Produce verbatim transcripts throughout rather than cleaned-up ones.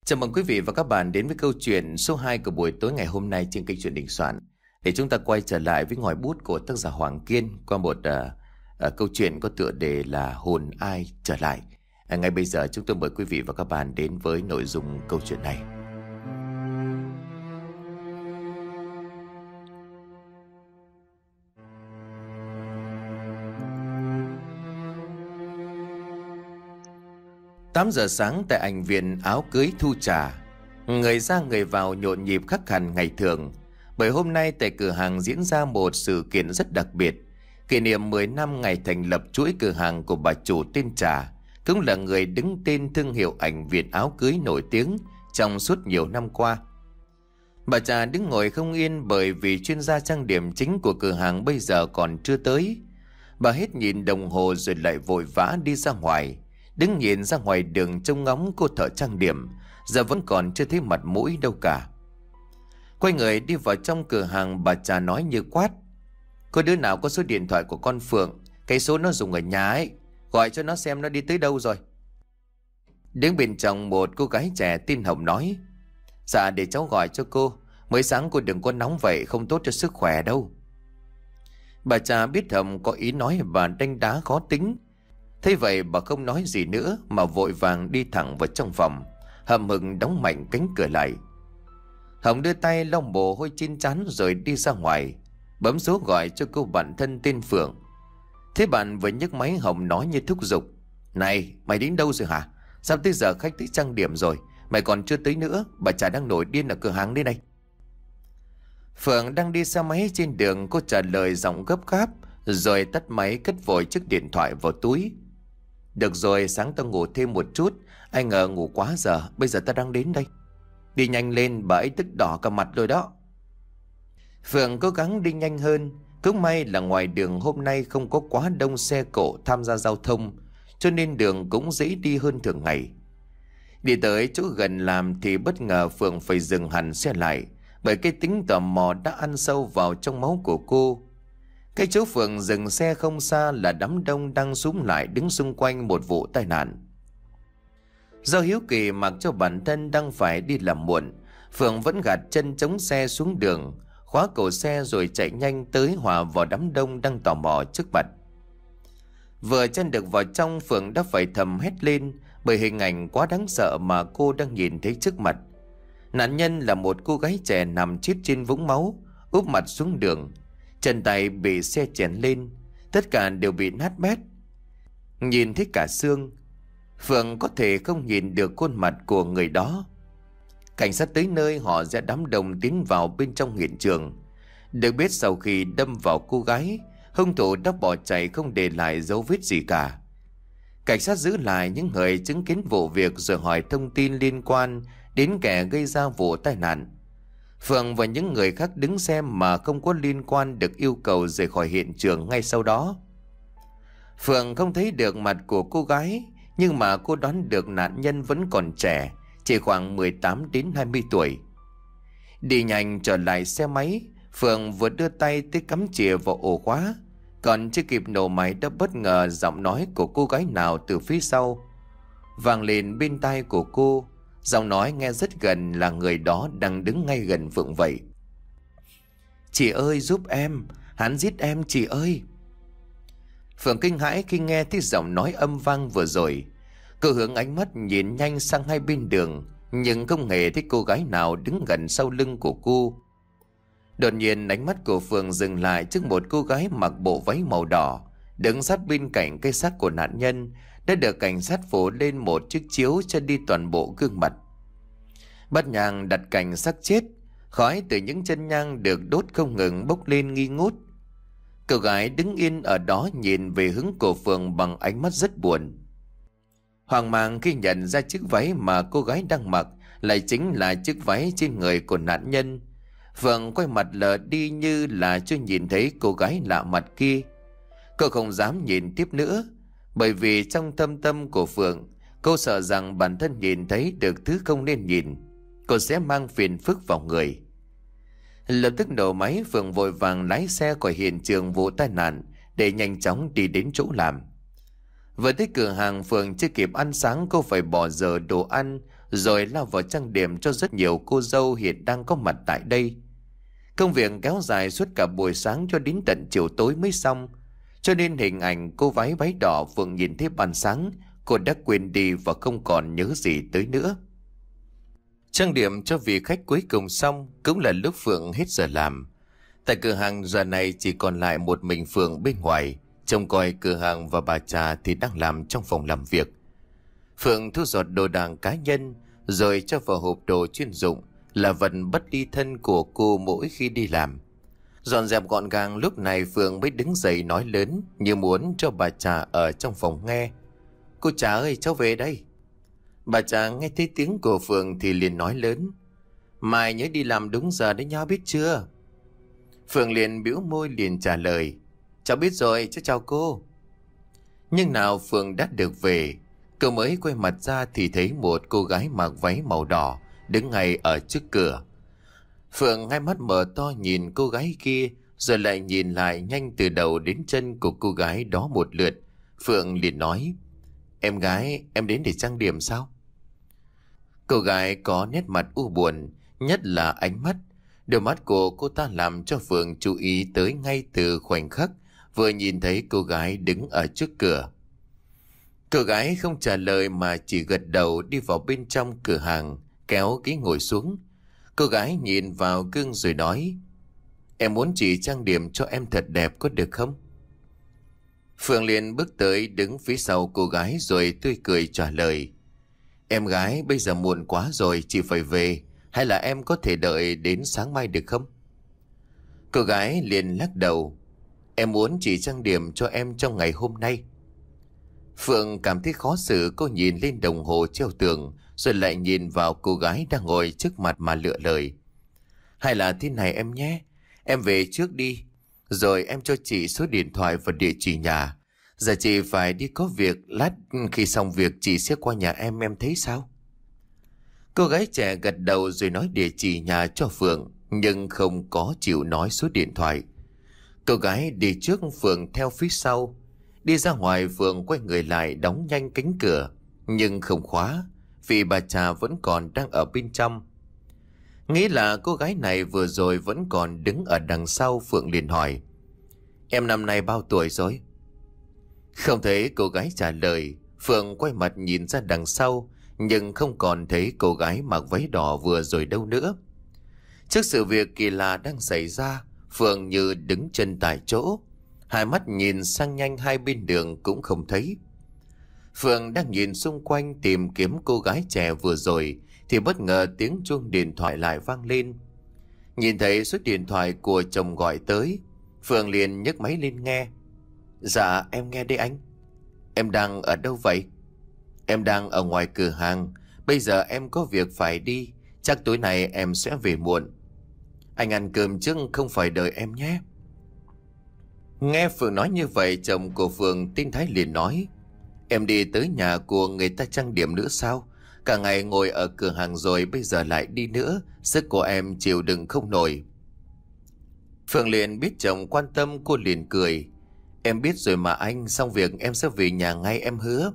Chào mừng quý vị và các bạn đến với câu chuyện số hai của buổi tối ngày hôm nay trên kênh Chuyện Đình Soạn. Để chúng ta quay trở lại với ngòi bút của tác giả Hoàng Kiên qua một uh, uh, câu chuyện có tựa đề là Hồn Ai Trở Lại. Uh, ngay bây giờ chúng tôi mời quý vị và các bạn đến với nội dung câu chuyện này. Tám giờ sáng tại ảnh viện áo cưới Thu Trà, người ra người vào nhộn nhịp khác hẳn ngày thường. Bởi hôm nay tại cửa hàng diễn ra một sự kiện rất đặc biệt, kỷ niệm mười năm ngày thành lập chuỗi cửa hàng của bà chủ tên Trà, cũng là người đứng tên thương hiệu ảnh viện áo cưới nổi tiếng trong suốt nhiều năm qua. Bà Trà đứng ngồi không yên bởi vì chuyên gia trang điểm chính của cửa hàng bây giờ còn chưa tới. Bà hết nhìn đồng hồ rồi lại vội vã đi ra ngoài. Đứng nhìn ra ngoài đường trông ngóng cô thợ trang điểm, giờ vẫn còn chưa thấy mặt mũi đâu cả. Quay người đi vào trong cửa hàng, bà Trà nói như quát: "Có đứa nào có số điện thoại của con Phượng, cái số nó dùng ở nhà ấy, gọi cho nó xem nó đi tới đâu rồi." Đứng bên trong một cô gái trẻ tên Hồng nói: "Dạ để cháu gọi cho cô, mới sáng cô đừng có nóng vậy, không tốt cho sức khỏe đâu." Bà Trà biết Hồng có ý nói và đánh đá khó tính. Thế vậy bà không nói gì nữa mà vội vàng đi thẳng vào trong phòng, hậm hực đóng mạnh cánh cửa lại. Hồng đưa tay lau mồ hôi trên trán rồi đi ra ngoài, bấm số gọi cho cô bạn thân tên Phượng. Thế bạn vừa nhấc máy, Hồng nói như thúc giục: "Này, mày đến đâu rồi hả? Sắp tới giờ khách tới trang điểm rồi, mày còn chưa tới nữa, bà Trà đang nổi điên ở cửa hàng đây này." Phượng đang đi xe máy trên đường, cô trả lời giọng gấp gáp rồi tắt máy, cất vội chiếc điện thoại vào túi. "Được rồi, sáng tao ngủ thêm một chút, ai ngờ ngủ quá giờ, bây giờ tao đang đến đây. Đi nhanh lên, bà ấy tức đỏ cả mặt rồi đó." Phượng cố gắng đi nhanh hơn. Cũng may là ngoài đường hôm nay không có quá đông xe cộ tham gia giao thông, cho nên đường cũng dễ đi hơn thường ngày. Đi tới chỗ gần làm thì bất ngờ Phượng phải dừng hẳn xe lại, bởi cái tính tò mò đã ăn sâu vào trong máu của cô. Cái chỗ Phượng dừng xe không xa là đám đông đang xúm lại đứng xung quanh một vụ tai nạn. Do hiếu kỳ mặc cho bản thân đang phải đi làm muộn, Phượng vẫn gạt chân chống xe xuống đường, khóa cổ xe rồi chạy nhanh tới hòa vào đám đông đang tò mò trước mặt. Vừa chân được vào trong, Phượng đã phải thầm hét lên bởi hình ảnh quá đáng sợ mà cô đang nhìn thấy trước mặt. Nạn nhân là một cô gái trẻ nằm chết trên vũng máu, úp mặt xuống đường, chân tay bị xe chèn lên, tất cả đều bị nát bét. Nhìn thấy cả xương, Phượng có thể không nhìn được khuôn mặt của người đó. Cảnh sát tới nơi, họ sẽ đám đông tiến vào bên trong hiện trường. Được biết sau khi đâm vào cô gái, hung thủ đã bỏ chạy không để lại dấu vết gì cả. Cảnh sát giữ lại những người chứng kiến vụ việc rồi hỏi thông tin liên quan đến kẻ gây ra vụ tai nạn. Phượng và những người khác đứng xem mà không có liên quan được yêu cầu rời khỏi hiện trường ngay sau đó. Phượng không thấy được mặt của cô gái, nhưng mà cô đoán được nạn nhân vẫn còn trẻ, chỉ khoảng mười tám đến hai mươi tuổi. Đi nhanh trở lại xe máy, Phượng vừa đưa tay tới cắm chìa vào ổ khóa, còn chưa kịp nổ máy đã bất ngờ giọng nói của cô gái nào từ phía sau vang lên bên tai của cô. Giọng nói nghe rất gần, là người đó đang đứng ngay gần Phượng vậy. "Chị ơi giúp em, hắn giết em chị ơi." Phượng kinh hãi khi nghe thấy giọng nói âm vang vừa rồi. Cô hướng ánh mắt nhìn nhanh sang hai bên đường, nhưng không hề thấy cô gái nào đứng gần sau lưng của cô. Đột nhiên ánh mắt của Phượng dừng lại trước một cô gái mặc bộ váy màu đỏ, đứng sát bên cạnh cái xác của nạn nhân, đã được cảnh sát phủ lên một chiếc chiếu cho đi toàn bộ gương mặt. Bát nhang đặt cạnh xác chết, khói từ những chân nhang được đốt không ngừng bốc lên nghi ngút. Cô gái đứng yên ở đó nhìn về hướng của Phượng bằng ánh mắt rất buồn. Hoang mang khi nhận ra chiếc váy mà cô gái đang mặc lại chính là chiếc váy trên người của nạn nhân, Phượng quay mặt lờ đi như là chưa nhìn thấy cô gái lạ mặt kia. Cô không dám nhìn tiếp nữa, bởi vì trong thâm tâm của Phượng, cô sợ rằng bản thân nhìn thấy được thứ không nên nhìn, cô sẽ mang phiền phức vào người. Lập tức nổ máy, Phượng vội vàng lái xe khỏi hiện trường vụ tai nạn để nhanh chóng đi đến chỗ làm. Vừa tới cửa hàng, Phượng chưa kịp ăn sáng, cô phải bỏ giờ đồ ăn rồi lao vào trang điểm cho rất nhiều cô dâu hiện đang có mặt tại đây. Công việc kéo dài suốt cả buổi sáng cho đến tận chiều tối mới xong, cho nên hình ảnh cô váy váy đỏ Phượng nhìn thấy ban sáng, cô đã quên đi và không còn nhớ gì tới nữa. Trang điểm cho vị khách cuối cùng xong, cũng là lúc Phượng hết giờ làm. Tại cửa hàng giờ này chỉ còn lại một mình Phượng bên ngoài, trông coi cửa hàng và bà Trà thì đang làm trong phòng làm việc. Phượng thu dọn đồ đạc cá nhân rồi cho vào hộp đồ chuyên dụng, là vật bất ly thân của cô mỗi khi đi làm. Dọn dẹp gọn gàng, lúc này Phượng mới đứng dậy nói lớn như muốn cho bà Trà ở trong phòng nghe. Cô Trà ơi, cháu về đây. Bà Trà nghe thấy tiếng của Phượng thì liền nói lớn. Mai nhớ đi làm đúng giờ đấy nha, biết chưa? Phượng liền bĩu môi liền trả lời. Cháu biết rồi, cháu chào cô. Nhưng nào Phượng đã được về, cô mới quay mặt ra thì thấy một cô gái mặc váy màu đỏ đứng ngay ở trước cửa. Phượng hai mắt mở to nhìn cô gái kia, rồi lại nhìn lại nhanh từ đầu đến chân của cô gái đó một lượt. Phượng liền nói. Em gái, em đến để trang điểm sao? Cô gái có nét mặt u buồn, nhất là ánh mắt. Đôi mắt của cô ta làm cho Phượng chú ý tới ngay từ khoảnh khắc vừa nhìn thấy cô gái đứng ở trước cửa. Cô gái không trả lời mà chỉ gật đầu đi vào bên trong cửa hàng, kéo ghế ngồi xuống. Cô gái nhìn vào gương rồi nói. Em muốn chị trang điểm cho em thật đẹp có được không? Phượng liền bước tới đứng phía sau cô gái rồi tươi cười trả lời. Em gái, bây giờ muộn quá rồi, chị phải về. Hay là em có thể đợi đến sáng mai được không? Cô gái liền lắc đầu. Em muốn chị trang điểm cho em trong ngày hôm nay. Phượng cảm thấy khó xử, cô nhìn lên đồng hồ treo tường rồi lại nhìn vào cô gái đang ngồi trước mặt mà lựa lời. Hay là thế này em nhé, em về trước đi, rồi em cho chị số điện thoại và địa chỉ nhà. Giờ chị phải đi có việc, lát khi xong việc chị sẽ qua nhà em, em thấy sao? Cô gái trẻ gật đầu rồi nói địa chỉ nhà cho Phượng, nhưng không có chịu nói số điện thoại. Cô gái đi trước, Phượng theo phía sau. Đi ra ngoài, Phượng quay người lại đóng nhanh cánh cửa, nhưng không khóa, vì bà Trà vẫn còn đang ở bên trong. Nghĩ là cô gái này vừa rồi vẫn còn đứng ở đằng sau, Phượng liền hỏi. Em năm nay bao tuổi rồi? Không thấy cô gái trả lời, Phượng quay mặt nhìn ra đằng sau, nhưng không còn thấy cô gái mặc váy đỏ vừa rồi đâu nữa. Trước sự việc kỳ lạ đang xảy ra, Phượng như đứng chân tại chỗ, hai mắt nhìn sang nhanh hai bên đường cũng không thấy. Phượng đang nhìn xung quanh tìm kiếm cô gái trẻ vừa rồi thì bất ngờ tiếng chuông điện thoại lại vang lên. Nhìn thấy số điện thoại của chồng gọi tới, Phượng liền nhấc máy lên nghe. Dạ em nghe đây anh. Em đang ở đâu vậy? Em đang ở ngoài cửa hàng, bây giờ em có việc phải đi, chắc tối nay em sẽ về muộn. Anh ăn cơm trước không phải đợi em nhé. Nghe Phượng nói như vậy, chồng của Phượng Tinh Thái liền nói. Em đi tới nhà của người ta trang điểm nữa sao? Cả ngày ngồi ở cửa hàng rồi bây giờ lại đi nữa, sức của em chịu đựng không nổi. Phượng liền biết chồng quan tâm, cô liền cười. Em biết rồi mà anh, xong việc em sẽ về nhà ngay, em hứa.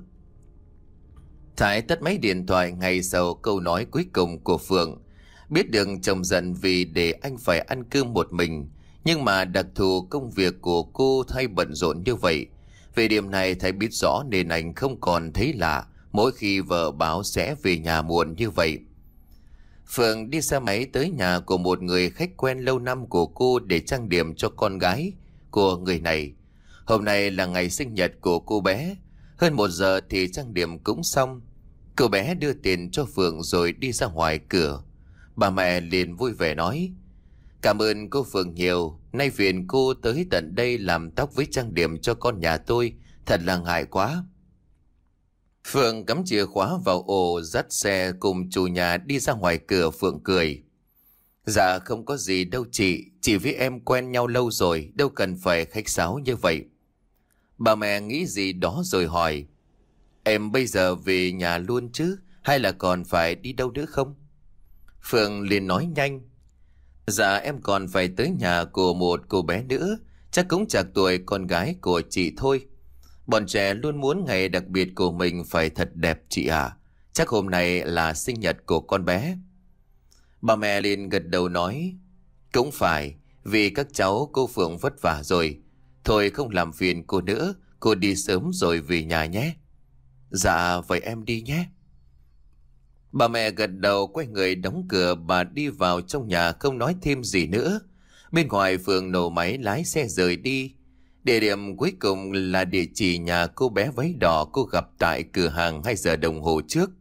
Thái tắt máy điện thoại ngay sau câu nói cuối cùng của Phượng. Biết được chồng giận vì để anh phải ăn cơm một mình, nhưng mà đặc thù công việc của cô thay bận rộn như vậy. Về điểm này Thái biết rõ nên anh không còn thấy lạ mỗi khi vợ báo sẽ về nhà muộn như vậy. Phượng đi xe máy tới nhà của một người khách quen lâu năm của cô để trang điểm cho con gái của người này. Hôm nay là ngày sinh nhật của cô bé. Hơn một giờ thì trang điểm cũng xong. Cô bé đưa tiền cho Phượng rồi đi ra ngoài cửa. Bà mẹ liền vui vẻ nói. Cảm ơn cô Phượng nhiều. Nay phiền cô tới tận đây làm tóc với trang điểm cho con nhà tôi. Thật là ngại quá. Phượng cắm chìa khóa vào ổ, dắt xe cùng chủ nhà đi ra ngoài cửa. Phượng cười. Dạ không có gì đâu chị. Chị với em quen nhau lâu rồi, đâu cần phải khách sáo như vậy. Bà mẹ nghĩ gì đó rồi hỏi. Em bây giờ về nhà luôn chứ, hay là còn phải đi đâu nữa không? Phượng liền nói nhanh. Dạ em còn phải tới nhà của một cô bé nữa, chắc cũng chạc tuổi con gái của chị thôi. Bọn trẻ luôn muốn ngày đặc biệt của mình phải thật đẹp chị ạ. Chắc hôm nay là sinh nhật của con bé. Bà mẹ liền gật đầu nói, cũng phải, vì các cháu cô Phượng vất vả rồi. Thôi không làm phiền cô nữa, cô đi sớm rồi về nhà nhé. Dạ, vậy em đi nhé. Bà mẹ gật đầu quay người đóng cửa, bà đi vào trong nhà không nói thêm gì nữa. Bên ngoài Phượng nổ máy lái xe rời đi. Địa điểm cuối cùng là địa chỉ nhà cô bé váy đỏ cô gặp tại cửa hàng hai giờ đồng hồ trước.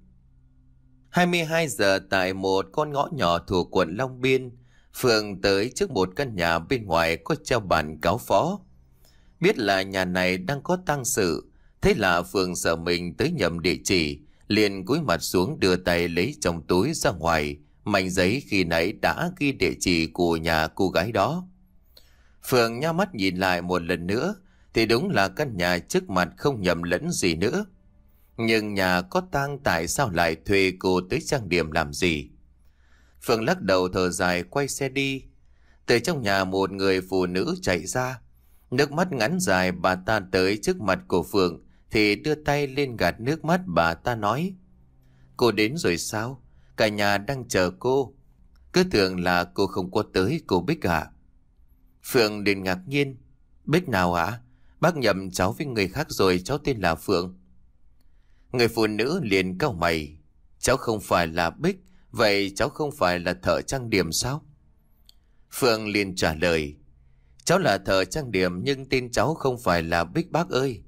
hai mươi hai giờ tại một con ngõ nhỏ thuộc quận Long Biên, Phượng tới trước một căn nhà bên ngoài có treo bản cáo phó. Biết là nhà này đang có tang sự, thế là Phượng sợ mình tới nhầm địa chỉ, liền cúi mặt xuống đưa tay lấy trong túi ra ngoài mảnh giấy khi nãy đã ghi địa chỉ của nhà cô gái đó. Phượng nhắm mắt nhìn lại một lần nữa thì đúng là căn nhà trước mặt, không nhầm lẫn gì nữa. Nhưng nhà có tang, tại sao lại thuê cô tới trang điểm làm gì? Phượng lắc đầu thở dài quay xe đi. Từ trong nhà một người phụ nữ chạy ra, nước mắt ngắn dài. Bà ta tới trước mặt của Phượng thì đưa tay lên gạt nước mắt. Bà ta nói, cô đến rồi sao? Cả nhà đang chờ cô. Cứ tưởng là cô không có tới, cô Bích ạ. Phượng liền ngạc nhiên, Bích nào ạ? Bác nhầm cháu với người khác rồi, cháu tên là Phượng. Người phụ nữ liền cau mày, cháu không phải là Bích, vậy cháu không phải là thợ trang điểm sao? Phượng liền trả lời, cháu là thợ trang điểm nhưng tên cháu không phải là Bích bác ơi.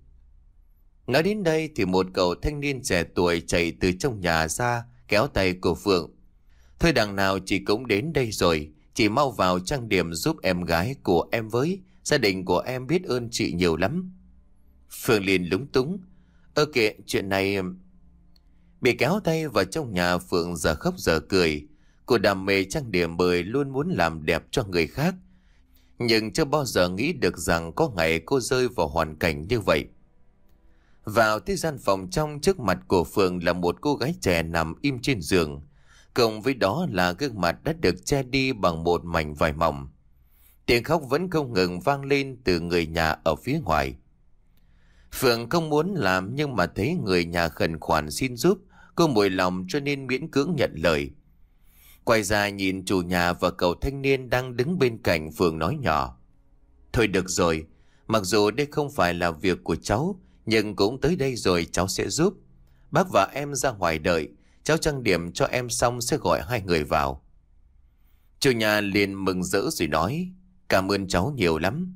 Nói đến đây thì một cậu thanh niên trẻ tuổi chạy từ trong nhà ra kéo tay của Phượng. Thôi đằng nào chị cũng đến đây rồi, chị mau vào trang điểm giúp em gái của em với, gia đình của em biết ơn chị nhiều lắm. Phượng liền lúng túng, ơ kệ chuyện này. Bị kéo tay vào trong nhà, Phượng giờ khóc giờ cười. Cô đam mê trang điểm bởi luôn muốn làm đẹp cho người khác, nhưng chưa bao giờ nghĩ được rằng có ngày cô rơi vào hoàn cảnh như vậy. Vào tới gian phòng trong, trước mặt của Phượng là một cô gái trẻ nằm im trên giường, cộng với đó là gương mặt đã được che đi bằng một mảnh vải mỏng. Tiếng khóc vẫn không ngừng vang lên từ người nhà ở phía ngoài. Phượng không muốn làm nhưng mà thấy người nhà khẩn khoản xin giúp, cô mùi lòng cho nên miễn cưỡng nhận lời. Quay ra nhìn chủ nhà và cậu thanh niên đang đứng bên cạnh, Phượng nói nhỏ, thôi được rồi, mặc dù đây không phải là việc của cháu, nhưng cũng tới đây rồi cháu sẽ giúp. Bác và em ra ngoài đợi, cháu trang điểm cho em xong sẽ gọi hai người vào. Chủ nhà liền mừng rỡ rồi nói, cảm ơn cháu nhiều lắm.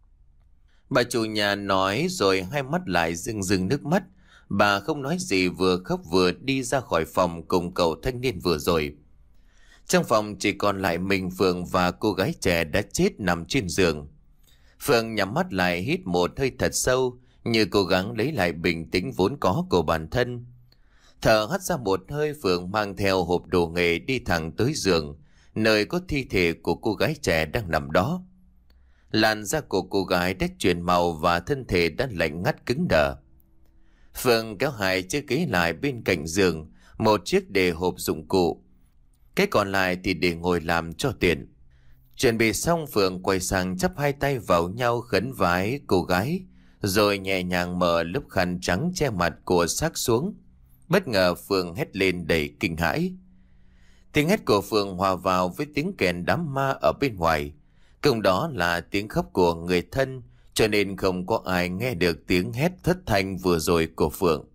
Bà chủ nhà nói rồi hai mắt lại rưng rưng nước mắt. Bà không nói gì, vừa khóc vừa đi ra khỏi phòng cùng cậu thanh niên vừa rồi. Trong phòng chỉ còn lại mình Phượng và cô gái trẻ đã chết nằm trên giường. Phượng nhắm mắt lại hít một hơi thật sâu, như cố gắng lấy lại bình tĩnh vốn có của bản thân. Thở hắt ra một hơi, Phượng mang theo hộp đồ nghề đi thẳng tới giường, nơi có thi thể của cô gái trẻ đang nằm đó. Làn da của cô gái đã chuyển màu và thân thể đã lạnh ngắt cứng đờ. Phượng kéo hai chiếc ghế lại bên cạnh giường, một chiếc để hộp dụng cụ, cái còn lại thì để ngồi làm cho tiện. Chuẩn bị xong, Phượng quay sang chắp hai tay vào nhau khấn vái cô gái, rồi nhẹ nhàng mở lớp khăn trắng che mặt của xác xuống. Bất ngờ Phượng hét lên đầy kinh hãi. Tiếng hét của Phượng hòa vào với tiếng kèn đám ma ở bên ngoài, cùng đó là tiếng khóc của người thân, cho nên không có ai nghe được tiếng hét thất thanh vừa rồi của Phượng.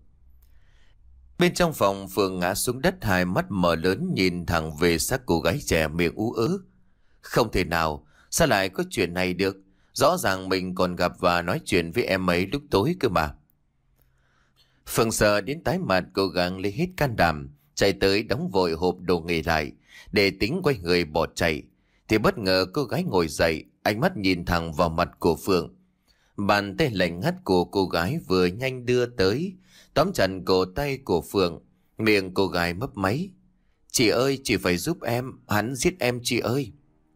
Bên trong phòng, Phượng ngã xuống đất, hai mắt mở lớn nhìn thẳng về xác cô gái trẻ, miệng ú ớ. Không thể nào, sao lại có chuyện này được? Rõ ràng mình còn gặp và nói chuyện với em ấy lúc tối cơ mà. Phượng sợ đến tái mặt, cố gắng lấy hết can đảm chạy tới đóng vội hộp đồ nghề lại để tính quay người bỏ chạy. Thì bất ngờ cô gái ngồi dậy, ánh mắt nhìn thẳng vào mặt của Phượng. Bàn tay lạnh ngắt của cô gái vừa nhanh đưa tới, tóm chặt cổ tay của Phượng. Miệng cô gái mấp máy, chị ơi, chị phải giúp em, hắn giết em chị ơi.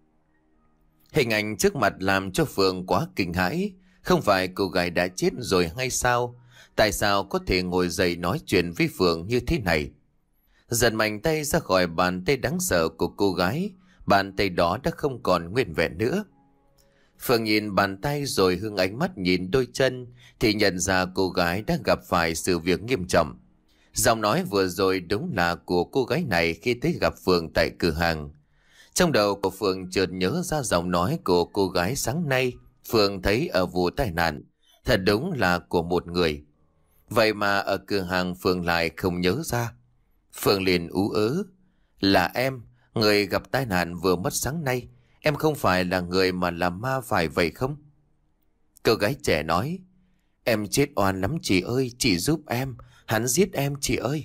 Hình ảnh trước mặt làm cho Phượng quá kinh hãi. Không phải cô gái đã chết rồi hay sao? Tại sao có thể ngồi dậy nói chuyện với Phượng như thế này? Giật mạnh tay ra khỏi bàn tay đáng sợ của cô gái, bàn tay đó đã không còn nguyên vẹn nữa. Phượng nhìn bàn tay rồi hướng ánh mắt nhìn đôi chân thì nhận ra cô gái đã gặp phải sự việc nghiêm trọng. Giọng nói vừa rồi đúng là của cô gái này khi tới gặp Phượng tại cửa hàng. Trong đầu của Phượng chợt nhớ ra giọng nói của cô gái sáng nay Phượng thấy ở vụ tai nạn. Thật đúng là của một người. Vậy mà ở cửa hàng Phượng lại không nhớ ra. Phượng liền ú ớ. Là em, người gặp tai nạn vừa mất sáng nay. Em không phải là người mà làm ma phải vậy không? Cô gái trẻ nói. Em chết oan lắm chị ơi, chị giúp em. Hắn giết em chị ơi.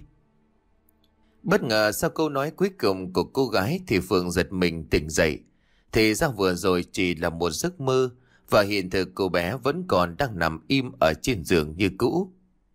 Bất ngờ sau câu nói cuối cùng của cô gái thì Phượng giật mình tỉnh dậy. Thì ra vừa rồi chỉ là một giấc mơ và hiện thực cô bé vẫn còn đang nằm im ở trên giường như cũ.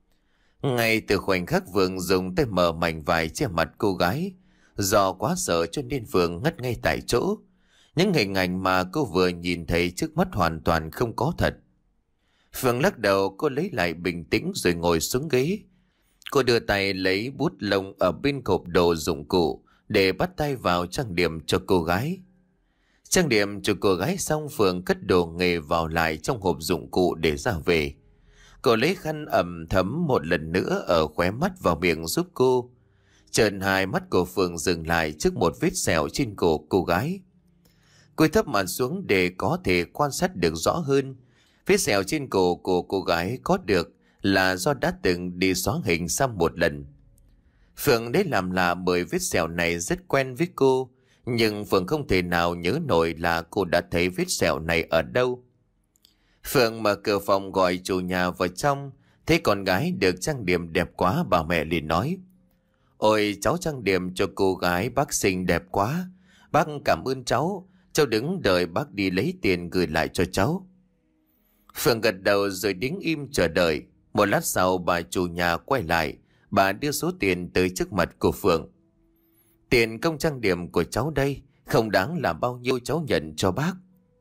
Ngay từ khoảnh khắc Phượng dùng tay mở mảnh vải che mặt cô gái. Do quá sợ cho nên Phượng ngất ngay tại chỗ. Những hình ảnh mà cô vừa nhìn thấy trước mắt hoàn toàn không có thật. Phượng lắc đầu, cô lấy lại bình tĩnh rồi ngồi xuống ghế. Cô đưa tay lấy bút lông ở bên hộp đồ dụng cụ để bắt tay vào trang điểm cho cô gái. Trang điểm cho cô gái xong, Phượng cất đồ nghề vào lại trong hộp dụng cụ để ra về. Cô lấy khăn ẩm thấm một lần nữa ở khóe mắt vào miệng giúp cô. Chợt hai mắt của Phượng dừng lại trước một vết sẹo trên cổ cô gái. Cô thấp mặt xuống để có thể quan sát được rõ hơn. Vết sẹo trên cổ của cô gái có được là do đã từng đi xóa hình xăm một lần. Phượng đấy làm lạ bởi vết sẹo này rất quen với cô, nhưng Phượng không thể nào nhớ nổi là cô đã thấy vết sẹo này ở đâu. Phượng mở cửa phòng gọi chủ nhà vào trong, thấy con gái được trang điểm đẹp quá, bà mẹ liền nói. Ôi, cháu trang điểm cho cô gái bác xinh đẹp quá. Bác cảm ơn cháu, cháu đứng đợi bác đi lấy tiền gửi lại cho cháu. Phượng gật đầu rồi đứng im chờ đợi. Một lát sau bà chủ nhà quay lại, bà đưa số tiền tới trước mặt của Phượng. Tiền công trang điểm của cháu đây, không đáng là bao nhiêu cháu nhận cho bác.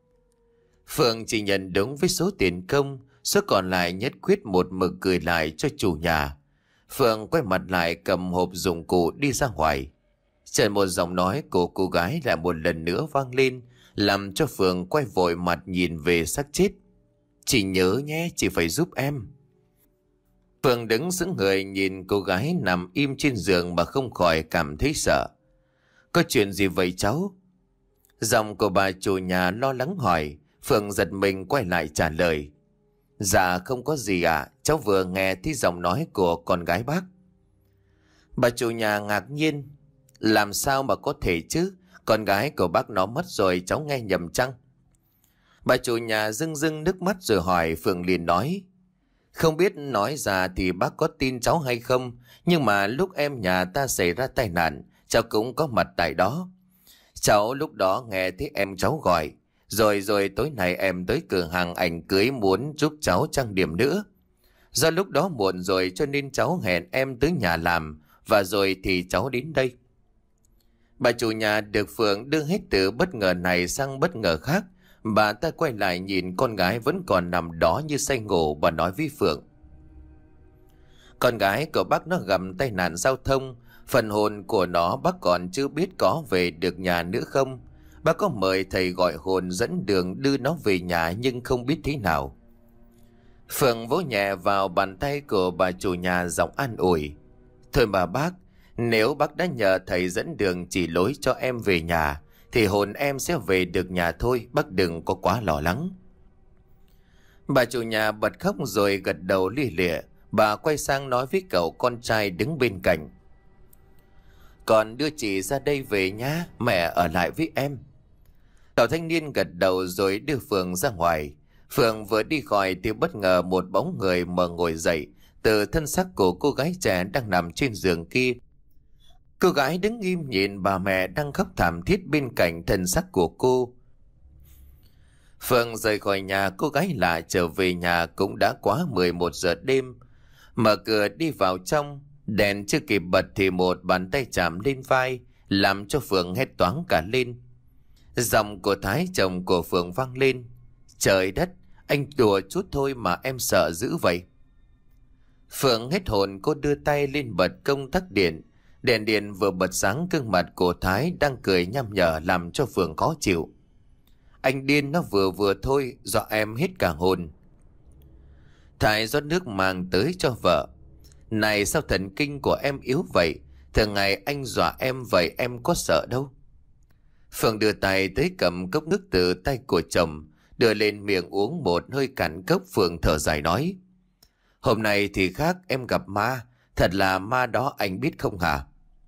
Phượng chỉ nhận đúng với số tiền công, số còn lại nhất quyết một mực gửi lại cho chủ nhà. Phượng quay mặt lại cầm hộp dụng cụ đi ra ngoài. Chợt một giọng nói của cô gái lại một lần nữa vang lên, làm cho Phượng quay vội mặt nhìn về xác chết. Chị nhớ nhé, chị phải giúp em. Phượng đứng sững người nhìn cô gái nằm im trên giường mà không khỏi cảm thấy sợ. Có chuyện gì vậy cháu? Giọng của bà chủ nhà lo lắng hỏi. Phượng giật mình quay lại trả lời. Dạ không có gì ạ, à, cháu vừa nghe thấy giọng nói của con gái bác. Bà chủ nhà ngạc nhiên. Làm sao mà có thể chứ? Con gái của bác nó mất rồi, cháu nghe nhầm chăng? Bà chủ nhà rưng rưng nước mắt rồi hỏi. Phượng liền nói. Không biết nói ra thì bác có tin cháu hay không, nhưng mà lúc em nhà ta xảy ra tai nạn, cháu cũng có mặt tại đó. Cháu lúc đó nghe thấy em cháu gọi. Rồi rồi tối nay em tới cửa hàng ảnh cưới muốn giúp cháu trang điểm nữa. Do lúc đó muộn rồi cho nên cháu hẹn em tới nhà làm, và rồi thì cháu đến đây. Bà chủ nhà được Phượng đưa hết từ bất ngờ này sang bất ngờ khác. Bà ta quay lại nhìn con gái vẫn còn nằm đó như say ngủ, và nói với Phượng. Con gái của bác nó gặp tai nạn giao thông, phần hồn của nó bác còn chưa biết có về được nhà nữa không. Bác có mời thầy gọi hồn dẫn đường đưa nó về nhà nhưng không biết thế nào. Phượng vỗ nhẹ vào bàn tay của bà chủ nhà giọng an ủi. Thôi mà bác, nếu bác đã nhờ thầy dẫn đường chỉ lối cho em về nhà, thì hồn em sẽ về được nhà thôi, bác đừng có quá lo lắng. Bà chủ nhà bật khóc rồi gật đầu lia lịa. Bà quay sang nói với cậu con trai đứng bên cạnh. Còn đưa chị ra đây về nhá, mẹ ở lại với em. Cậu thanh niên gật đầu rồi đưa Phượng ra ngoài. Phượng vừa đi khỏi thì bất ngờ một bóng người mờ ngồi dậy từ thân xác của cô gái trẻ đang nằm trên giường kia. Cô gái đứng im nhìn bà mẹ đang khóc thảm thiết bên cạnh thân xác của cô. Phượng rời khỏi nhà cô gái lạ trở về nhà cũng đã quá mười một giờ đêm. Mở cửa đi vào trong, đèn chưa kịp bật thì một bàn tay chạm lên vai, làm cho Phượng hét toáng cả lên. Giọng của Thái chồng của Phượng vang lên. Trời đất, anh đùa chút thôi mà em sợ dữ vậy. Phượng hết hồn, cô đưa tay lên bật công tắc điện. Đèn điện vừa bật sáng, gương mặt của Thái đang cười nhăm nhở làm cho Phượng khó chịu. Anh điên nó vừa vừa thôi, dọa em hết cả hồn. Thái rót nước mang tới cho vợ. Này sao thần kinh của em yếu vậy? Thường ngày anh dọa em vậy em có sợ đâu. Phương đưa tay tới cầm cốc nước từ tay của chồng, đưa lên miệng uống một hơi cạn cốc. Phương thở dài nói: Hôm nay thì khác, em gặp ma. Thật là ma đó, anh biết không hả?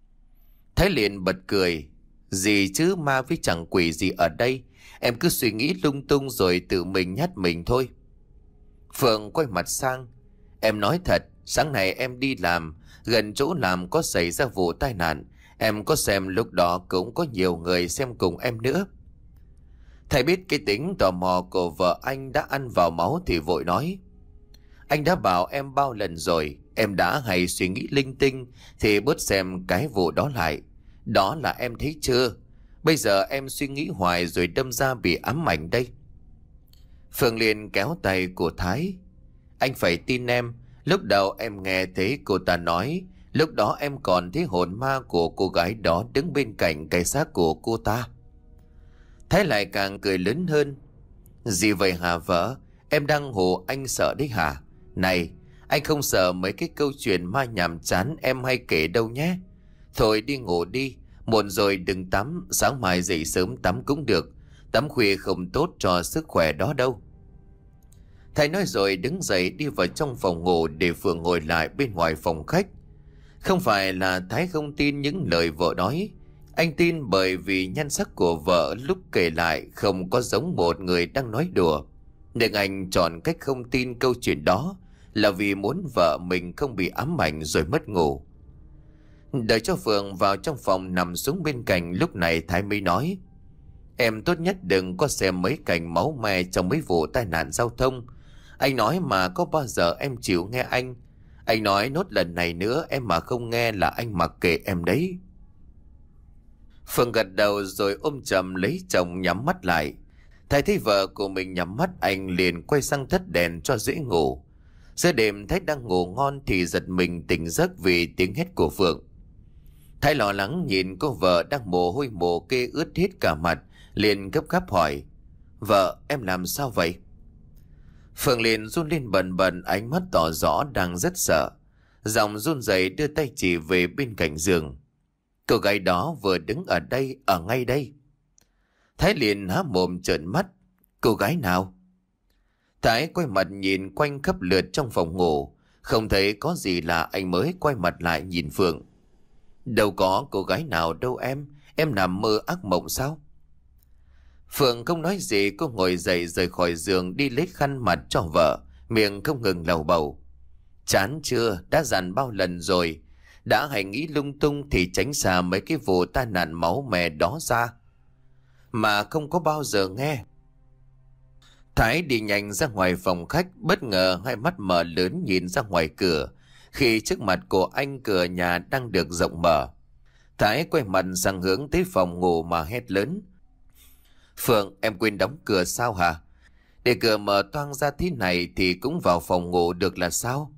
Thái liền bật cười: Gì chứ, ma với chẳng quỷ gì ở đây. Em cứ suy nghĩ lung tung rồi tự mình nhát mình thôi. Phương quay mặt sang: Em nói thật, sáng nay em đi làm, gần chỗ làm có xảy ra vụ tai nạn. Em có xem lúc đó cũng có nhiều người xem cùng em nữa. Thầy biết cái tính tò mò của vợ anh đã ăn vào máu thì vội nói: Anh đã bảo em bao lần rồi, em đã hay suy nghĩ linh tinh thì bớt xem cái vụ đó lại. Đó là em thấy chưa? Bây giờ em suy nghĩ hoài rồi đâm ra bị ám ảnh đây. Phương liền kéo tay của Thái: Anh phải tin em. Lúc đầu em nghe thấy cô ta nói, lúc đó em còn thấy hồn ma của cô gái đó đứng bên cạnh cái xác của cô ta. Thái lại càng cười lớn hơn: Gì vậy hả vợ? Em đang hù anh sợ đấy hả? Này, anh không sợ mấy cái câu chuyện ma nhàm chán em hay kể đâu nhé. Thôi đi ngủ đi, muộn rồi đừng tắm, sáng mai dậy sớm tắm cũng được. Tắm khuya không tốt cho sức khỏe đó đâu. Thầy nói rồi đứng dậy đi vào trong phòng ngủ để Phương ngồi lại bên ngoài phòng khách. Không phải là Thái không tin những lời vợ nói. Anh tin bởi vì nhan sắc của vợ lúc kể lại không có giống một người đang nói đùa. Nhưng anh chọn cách không tin câu chuyện đó là vì muốn vợ mình không bị ám ảnh rồi mất ngủ. Đợi cho Phương vào trong phòng nằm xuống bên cạnh, lúc này Thái mới nói: Em tốt nhất đừng có xem mấy cảnh máu me trong mấy vụ tai nạn giao thông. Anh nói mà có bao giờ em chịu nghe anh? Anh nói nốt lần này nữa em mà không nghe là anh mặc kệ em đấy. Phương gật đầu rồi ôm chầm lấy chồng nhắm mắt lại. Thái thấy vợ của mình nhắm mắt, anh liền quay sang tắt đèn cho dễ ngủ. Giữa đêm Thái đang ngủ ngon thì giật mình tỉnh giấc vì tiếng hét của Phượng. Thái lo lắng nhìn cô vợ đang mồ hôi mồ kê ướt hết cả mặt, liền gấp gáp hỏi: Vợ, em làm sao vậy? Phượng liền run lên bần bần, ánh mắt tỏ rõ đang rất sợ. Giọng run rẩy đưa tay chỉ về bên cạnh giường: Cô gái đó vừa đứng ở đây, ở ngay đây. Thái liền há mồm trợn mắt: Cô gái nào? Thái quay mặt nhìn quanh khắp lượt trong phòng ngủ, không thấy có gì lạ, anh mới quay mặt lại nhìn Phượng. Đâu có cô gái nào đâu em, em nằm mơ ác mộng sao? Phượng không nói gì, cô ngồi dậy rời khỏi giường đi lấy khăn mặt cho vợ, miệng không ngừng lầu bầu: Chán chưa, đã dặn bao lần rồi, đã hay nghĩ lung tung thì tránh xa mấy cái vụ tai nạn máu me đó ra. Mà không có bao giờ nghe. Thái đi nhanh ra ngoài phòng khách, bất ngờ hai mắt mở lớn nhìn ra ngoài cửa, khi trước mặt của anh cửa nhà đang được rộng mở. Thái quay mặt sang hướng tới phòng ngủ mà hét lớn: Phượng, em quên đóng cửa sao hả? Để cửa mở toang ra thế này thì cũng vào phòng ngủ được là sao?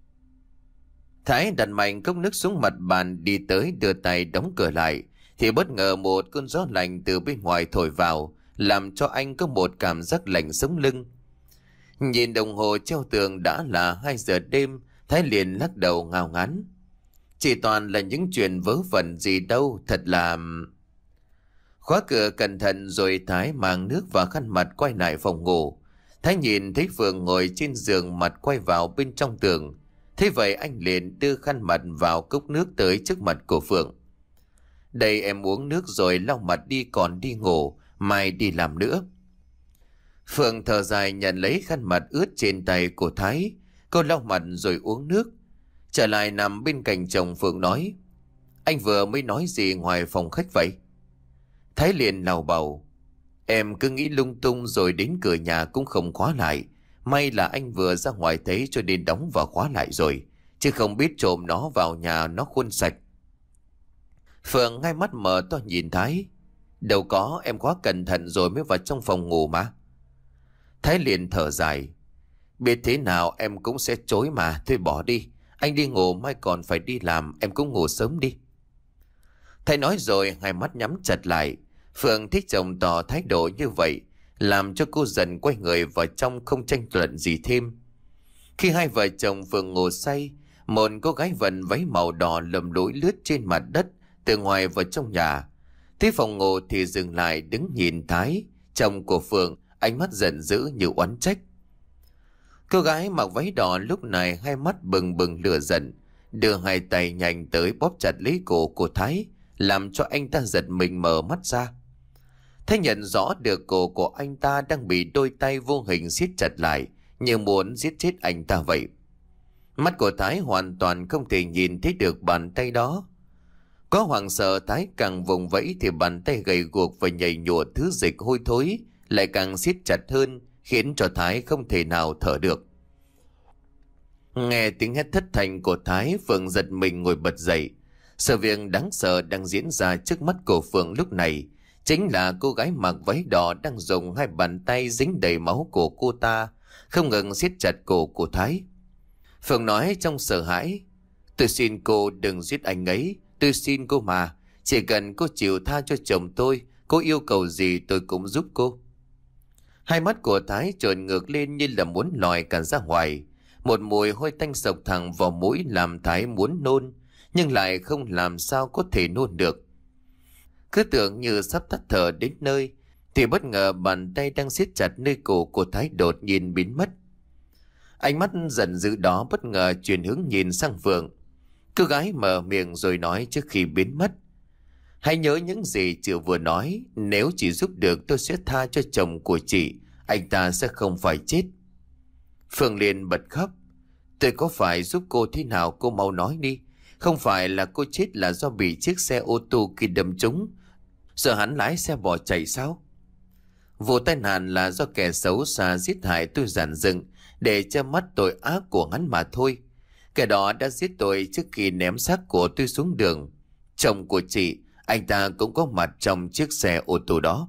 Thái đặt mạnh cốc nước xuống mặt bàn, đi tới đưa tay đóng cửa lại, thì bất ngờ một cơn gió lạnh từ bên ngoài thổi vào, làm cho anh có một cảm giác lạnh sống lưng. Nhìn đồng hồ treo tường đã là hai giờ đêm, Thái liền lắc đầu ngao ngán: Chỉ toàn là những chuyện vớ vẩn gì đâu, thật là... Khóa cửa cẩn thận rồi Thái mang nước và khăn mặt quay lại phòng ngủ. Thái nhìn thấy Phượng ngồi trên giường, mặt quay vào bên trong tường. Thế vậy anh liền đưa khăn mặt vào cốc nước tới trước mặt của Phượng: Đây em uống nước rồi lau mặt đi, còn đi ngủ, mai đi làm nữa. Phượng thở dài nhận lấy khăn mặt ướt trên tay của Thái. Cô lau mặt rồi uống nước. Trở lại nằm bên cạnh chồng, Phượng nói: Anh vừa mới nói gì ngoài phòng khách vậy? Thái liền lào bầu: Em cứ nghĩ lung tung rồi đến cửa nhà cũng không khóa lại. May là anh vừa ra ngoài thấy cho nên đóng và khóa lại rồi, chứ không biết trộm nó vào nhà nó khuôn sạch. Phượng ngay mắt mở to nhìn Thái: Đâu có, em khóa cẩn thận rồi mới vào trong phòng ngủ mà. Thái liền thở dài: Biết thế nào em cũng sẽ chối mà, thôi bỏ đi. Anh đi ngủ, mai còn phải đi làm, em cũng ngủ sớm đi. Thái nói rồi hai mắt nhắm chặt lại. Phượng thích chồng tỏ thái độ như vậy, làm cho cô dần quay người vào trong, không tranh luận gì thêm. Khi hai vợ chồng Phượng ngủ say, một cô gái vần váy màu đỏ lầm lũi lướt trên mặt đất từ ngoài vào trong nhà. Tới phòng ngủ thì dừng lại đứng nhìn Thái, chồng của Phượng, ánh mắt giận dữ như oán trách. Cô gái mặc váy đỏ lúc này hai mắt bừng bừng lửa giận, đưa hai tay nhanh tới bóp chặt lấy cổ của Thái, làm cho anh ta giật mình mở mắt ra. Thái nhận rõ được cổ của anh ta đang bị đôi tay vô hình siết chặt lại, như muốn giết chết anh ta vậy. Mắt của Thái hoàn toàn không thể nhìn thấy được bàn tay đó. Có hoảng sợ, Thái càng vùng vẫy thì bàn tay gầy guộc và nhầy nhụa thứ dịch hôi thối lại càng siết chặt hơn, khiến cho Thái không thể nào thở được. Nghe tiếng hét thất thanh của Thái, Phượng giật mình ngồi bật dậy. Sự việc đáng sợ đang diễn ra trước mắt của Phượng lúc này chính là cô gái mặc váy đỏ đang dùng hai bàn tay dính đầy máu của cô ta không ngừng siết chặt cổ của Thái. Phượng nói trong sợ hãi: "Tôi xin cô đừng giết anh ấy, tôi xin cô mà. Chỉ cần cô chịu tha cho chồng tôi, cô yêu cầu gì tôi cũng giúp cô." Hai mắt của Thái trợn ngược lên như là muốn lòi cả ra ngoài. Một mùi hôi tanh sộc thẳng vào mũi làm Thái muốn nôn, nhưng lại không làm sao có thể nôn được. Cứ tưởng như sắp tắt thở đến nơi, thì bất ngờ bàn tay đang siết chặt nơi cổ của Thái đột nhiên biến mất. Ánh mắt giận dữ đó bất ngờ chuyển hướng nhìn sang Phượng. Cô gái mở miệng rồi nói trước khi biến mất: "Hãy nhớ những gì chị vừa nói, nếu chị giúp được tôi sẽ tha cho chồng của chị, anh ta sẽ không phải chết." Phượng liền bật khóc: "Tôi có phải giúp cô thế nào, cô mau nói đi. Không phải là cô chết là do bị chiếc xe ô tô kia đâm trúng, sợ hắn lái xe bỏ chạy sao? Vụ tai nạn là do kẻ xấu xa giết hại tôi dàn dựng để che mắt tội ác của hắn mà thôi. Kẻ đó đã giết tôi trước khi ném xác của tôi xuống đường. Chồng của chị, anh ta cũng có mặt trong chiếc xe ô tô đó."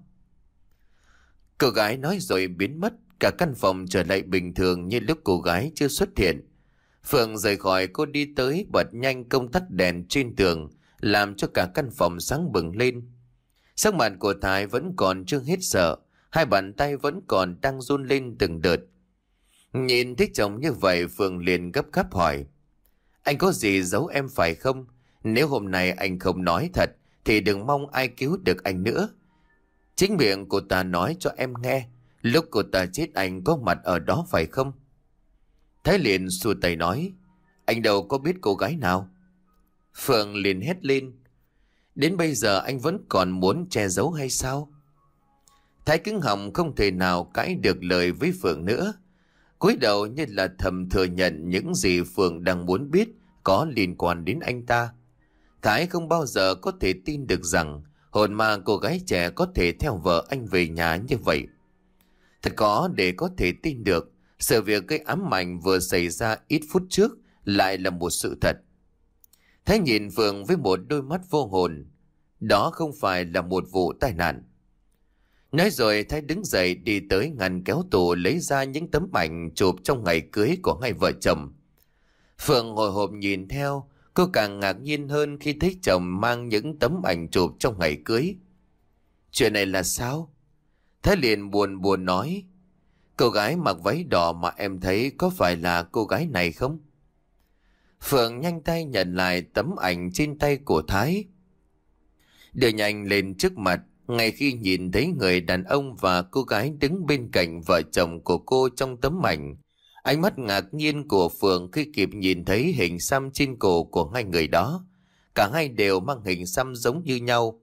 Cô gái nói rồi biến mất. Cả căn phòng trở lại bình thường như lúc cô gái chưa xuất hiện. Phượng rời khỏi, cô đi tới bật nhanh công tắc đèn trên tường, làm cho cả căn phòng sáng bừng lên. Sắc mặt của Thái vẫn còn chưa hết sợ, hai bàn tay vẫn còn đang run lên từng đợt. Nhìn thấy chồng như vậy, Phượng liền gấp gáp hỏi: "Anh có gì giấu em phải không? Nếu hôm nay anh không nói thật thì đừng mong ai cứu được anh nữa. Chính miệng cô ta nói cho em nghe, lúc cô ta chết anh có mặt ở đó phải không?" Thái liền xua tay nói: "Anh đâu có biết cô gái nào." Phượng liền hét lên: "Đến bây giờ anh vẫn còn muốn che giấu hay sao?" Thái cứng họng không thể nào cãi được lời với Phượng nữa. Cúi đầu như là thầm thừa nhận những gì Phượng đang muốn biết có liên quan đến anh ta. Thái không bao giờ có thể tin được rằng hồn ma cô gái trẻ có thể theo vợ anh về nhà như vậy. Thật khó để có thể tin được sự việc gây ám ảnh vừa xảy ra ít phút trước lại là một sự thật. Thái nhìn Phượng với một đôi mắt vô hồn. Đó không phải là một vụ tai nạn. Nói rồi Thái đứng dậy đi tới ngăn kéo tủ, lấy ra những tấm ảnh chụp trong ngày cưới của hai vợ chồng. Phượng hồi hộp nhìn theo, cô càng ngạc nhiên hơn khi thấy chồng mang những tấm ảnh chụp trong ngày cưới. "Chuyện này là sao?" Thái liền buồn buồn nói: "Cô gái mặc váy đỏ mà em thấy có phải là cô gái này không?" Phượng nhanh tay nhận lại tấm ảnh trên tay của Thái, đưa nhanh lên trước mặt. Ngay khi nhìn thấy người đàn ông và cô gái đứng bên cạnh vợ chồng của cô trong tấm ảnh, ánh mắt ngạc nhiên của Phượng khi kịp nhìn thấy hình xăm trên cổ của hai người đó. Cả hai đều mang hình xăm giống như nhau.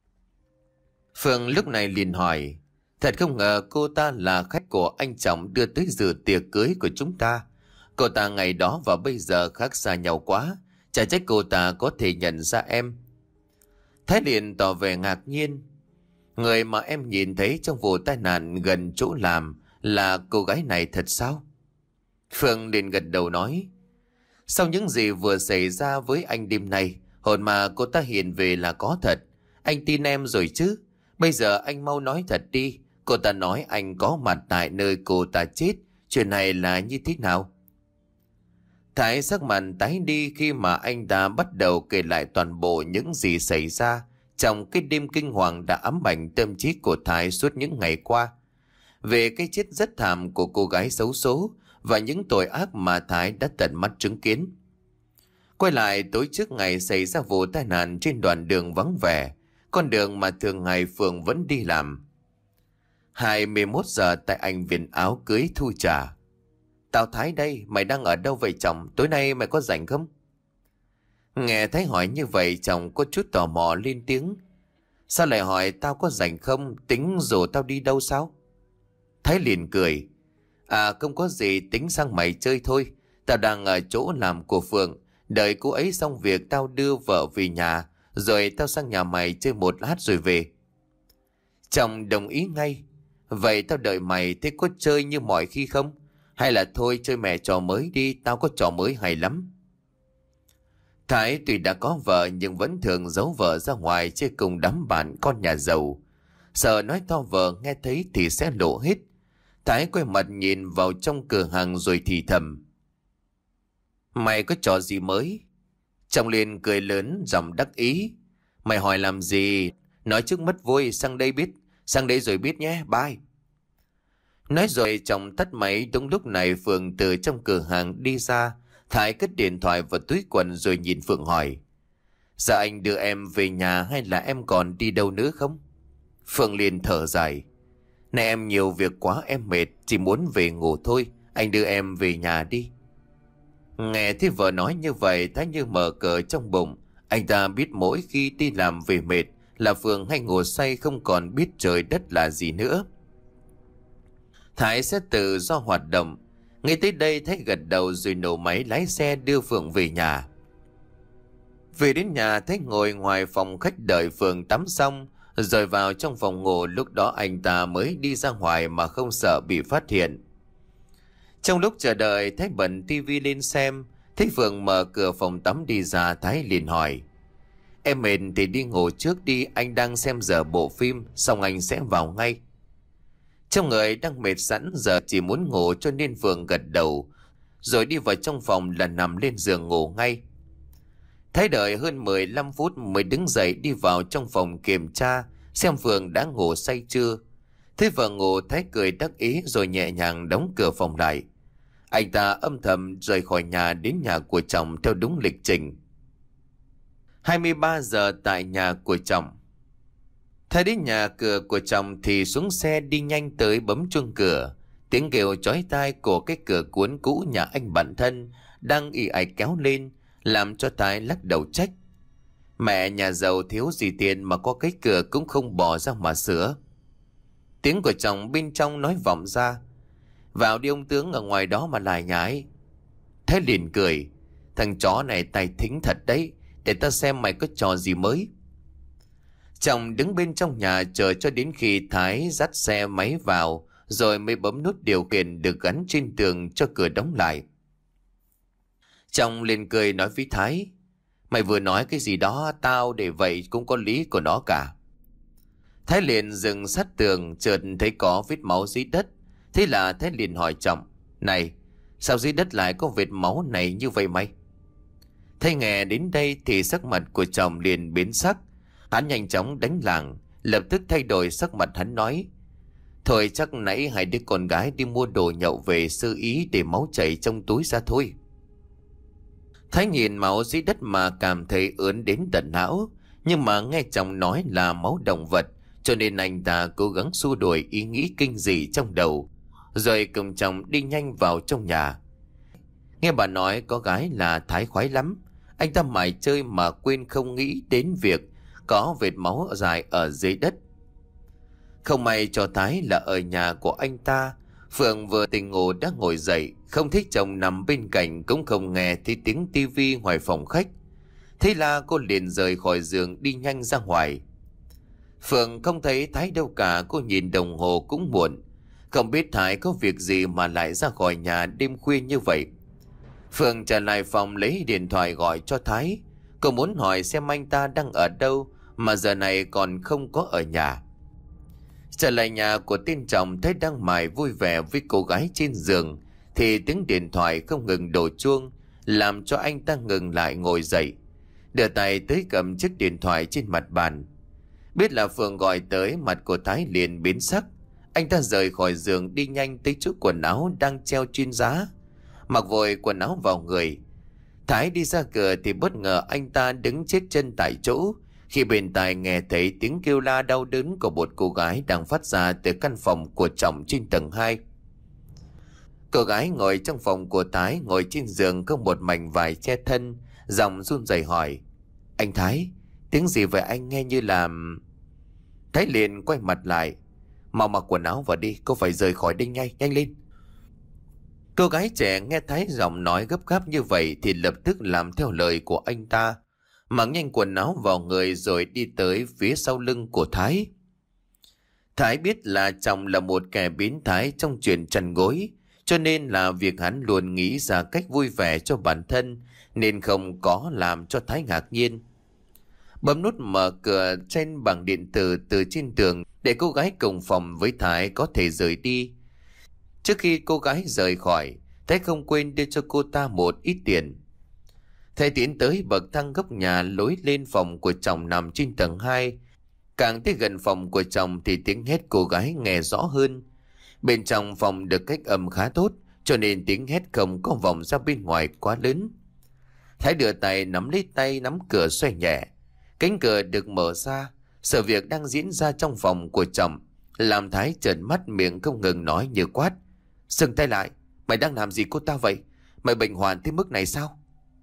Phượng lúc này liền hỏi: "Thật không ngờ cô ta là khách của anh chồng đưa tới dự tiệc cưới của chúng ta. Cô ta ngày đó và bây giờ khác xa nhau quá, chả trách cô ta có thể nhận ra em." Thái liền tỏ vẻ ngạc nhiên: "Người mà em nhìn thấy trong vụ tai nạn gần chỗ làm là cô gái này thật sao?" Phượng liền gật đầu nói: "Sau những gì vừa xảy ra với anh đêm nay, hồn mà cô ta hiện về là có thật. Anh tin em rồi chứ? Bây giờ anh mau nói thật đi. Cô ta nói anh có mặt tại nơi cô ta chết. Chuyện này là như thế nào?" Thái sắc mặt tái đi khi mà anh ta bắt đầu kể lại toàn bộ những gì xảy ra trong cái đêm kinh hoàng đã ám ảnh tâm trí của Thái suốt những ngày qua. Về cái chết rất thảm của cô gái xấu số và những tội ác mà Thái đã tận mắt chứng kiến. Quay lại tối trước ngày xảy ra vụ tai nạn trên đoạn đường vắng vẻ, con đường mà thường ngày Phượng vẫn đi làm. hai mươi mốt giờ tại anh Viện áo cưới Thu Trà. Tao Thái đây, mày đang ở đâu vậy chồng? Tối nay mày có rảnh không? Nghe Thái hỏi như vậy, chồng có chút tò mò lên tiếng. Sao lại hỏi tao có rảnh không? Tính rủ tao đi đâu sao? Thái liền cười. À không có gì, tính sang mày chơi thôi. Tao đang ở chỗ làm của Phượng. Đợi cô ấy xong việc tao đưa vợ về nhà, rồi tao sang nhà mày chơi một lát rồi về. Chồng đồng ý ngay. Vậy tao đợi mày, thế có chơi như mọi khi không? Hay là thôi chơi mẹ trò mới đi, tao có trò mới hay lắm. Thái tuy đã có vợ nhưng vẫn thường giấu vợ ra ngoài chơi cùng đám bạn con nhà giàu. Sợ nói to vợ nghe thấy thì sẽ lộ hết. Thái quay mặt nhìn vào trong cửa hàng rồi thì thầm. Mày có trò gì mới? Chồng liền cười lớn giọng đắc ý. Mày hỏi làm gì? Nói trước mất vui, sang đây biết. Sang đây rồi biết nhé, bye. Nói rồi chồng tắt máy. Đúng lúc này Phượng từ trong cửa hàng đi ra. Thái cất điện thoại vào túi quần rồi nhìn Phượng hỏi. Dạ anh đưa em về nhà hay là em còn đi đâu nữa không? Phượng liền thở dài. Này em nhiều việc quá em mệt, chỉ muốn về ngủ thôi. Anh đưa em về nhà đi. Nghe thấy vợ nói như vậy, Thái như mở cờ trong bụng. Anh ta biết mỗi khi đi làm về mệt là Phượng hay ngủ say không còn biết trời đất là gì nữa. Thái sẽ tự do hoạt động. Ngay tới đây Thái gật đầu rồi nổ máy lái xe đưa Phượng về nhà. Về đến nhà Thái ngồi ngoài phòng khách đợi Phượng tắm xong rồi vào trong phòng ngủ. Lúc đó anh ta mới đi ra ngoài mà không sợ bị phát hiện. Trong lúc chờ đợi Thái bật tivi lên xem. Thấy Phượng mở cửa phòng tắm đi ra, Thái liền hỏi. Em mệt thì đi ngủ trước đi, anh đang xem giờ bộ phim, xong anh sẽ vào ngay. Trong người đang mệt sẵn giờ chỉ muốn ngủ cho nên Phượng gật đầu. Rồi đi vào trong phòng là nằm lên giường ngủ ngay. Thái đợi hơn mười lăm phút mới đứng dậy đi vào trong phòng kiểm tra xem Phượng đã ngủ say chưa. Thấy vợ ngủ Thái cười đắc ý rồi nhẹ nhàng đóng cửa phòng lại. Anh ta âm thầm rời khỏi nhà đến nhà của chồng theo đúng lịch trình. hai mươi ba giờ tại nhà của chồng. Thái đến nhà cửa của chồng thì xuống xe đi nhanh tới bấm chuông cửa. Tiếng kêu chói tai của cái cửa cuốn cũ nhà anh bạn thân đang ì ạch kéo lên, làm cho Thái lắc đầu trách. Mẹ nhà giàu thiếu gì tiền mà có cái cửa cũng không bỏ ra mà sửa. Tiếng của chồng bên trong nói vọng ra. Vào đi ông tướng, ở ngoài đó mà lải nhải. Thái liền cười. Thằng chó này tài thính thật đấy. Để ta xem mày có trò gì mới. Chồng đứng bên trong nhà chờ cho đến khi Thái dắt xe máy vào rồi mới bấm nút điều khiển được gắn trên tường cho cửa đóng lại. Chồng liền cười nói với Thái. Mày vừa nói cái gì đó, tao để vậy cũng có lý của nó cả. Thái liền dừng sát tường, chợt thấy có vết máu dưới đất. Thế là Thái liền hỏi chồng. Này, sao dưới đất lại có vết máu này như vậy mày? Thái nghe đến đây thì sắc mặt của chồng liền biến sắc. Hắn nhanh chóng đánh làng, lập tức thay đổi sắc mặt. Hắn nói. Thôi chắc nãy hai đứa con gái đi mua đồ nhậu về sơ ý để máu chảy trong túi ra thôi. Thái nhìn máu dưới đất mà cảm thấy ớn đến tận não. Nhưng mà nghe chồng nói là máu động vật, cho nên anh ta cố gắng xua đuổi ý nghĩ kinh dị trong đầu, rồi cùng chồng đi nhanh vào trong nhà. Nghe bà nói có gái là Thái khoái lắm. Anh ta mải chơi mà quên không nghĩ đến việc có vệt máu dài ở dưới đất. Không may cho Thái là ở nhà của anh ta, Phượng vừa tỉnh ngủ đã ngồi dậy, không thấy chồng nằm bên cạnh, cũng không nghe thấy tiếng tivi ngoài phòng khách. Thế là cô liền rời khỏi giường đi nhanh ra ngoài. Phượng không thấy Thái đâu cả. Cô nhìn đồng hồ cũng muộn, không biết Thái có việc gì mà lại ra khỏi nhà đêm khuya như vậy. Phượng trở lại phòng lấy điện thoại gọi cho Thái. Cô muốn hỏi xem anh ta đang ở đâu mà giờ này còn không có ở nhà. Trở lại nhà của tên chồng, thấy đang mải vui vẻ với cô gái trên giường thì tiếng điện thoại không ngừng đổ chuông, làm cho anh ta ngừng lại ngồi dậy, đưa tay tới cầm chiếc điện thoại trên mặt bàn. Biết là Phượng gọi tới, mặt của Thái liền biến sắc. Anh ta rời khỏi giường đi nhanh tới chỗ quần áo đang treo trên giá, mặc vội quần áo vào người. Thái đi ra cửa thì bất ngờ anh ta đứng chết chân tại chỗ khi bên tai nghe thấy tiếng kêu la đau đớn của một cô gái đang phát ra từ căn phòng của chồng trên tầng hai. Cô gái ngồi trong phòng của Thái, ngồi trên giường có một mảnh vải che thân, giọng run rẩy hỏi: "Anh Thái, tiếng gì vậy anh, nghe như là..." Thái liền quay mặt lại: "Mau mặc quần áo vào đi, cô phải rời khỏi đây ngay, nhanh lên." Cô gái trẻ nghe Thái giọng nói gấp gáp như vậy thì lập tức làm theo lời của anh ta, mặc nhanh quần áo vào người rồi đi tới phía sau lưng của Thái. Thái biết là chồng là một kẻ biến thái trong chuyện chăn gối, cho nên là việc hắn luôn nghĩ ra cách vui vẻ cho bản thân, nên không có làm cho Thái ngạc nhiên. Bấm nút mở cửa trên bảng điện tử từ trên tường để cô gái cùng phòng với Thái có thể rời đi. Trước khi cô gái rời khỏi, Thái không quên đưa cho cô ta một ít tiền. Thái tiến tới bậc thang góc nhà lối lên phòng của chồng nằm trên tầng hai. Càng tới gần phòng của chồng thì tiếng hét cô gái nghe rõ hơn. Bên trong phòng được cách âm khá tốt, cho nên tiếng hét không có vọng ra bên ngoài quá lớn. Thái đưa tay nắm lấy tay nắm cửa xoay nhẹ. Cánh cửa được mở ra, sự việc đang diễn ra trong phòng của chồng làm Thái trợn mắt, miệng không ngừng nói như quát: "Dừng tay lại, mày đang làm gì cô ta vậy? Mày bệnh hoạn tới mức này sao?"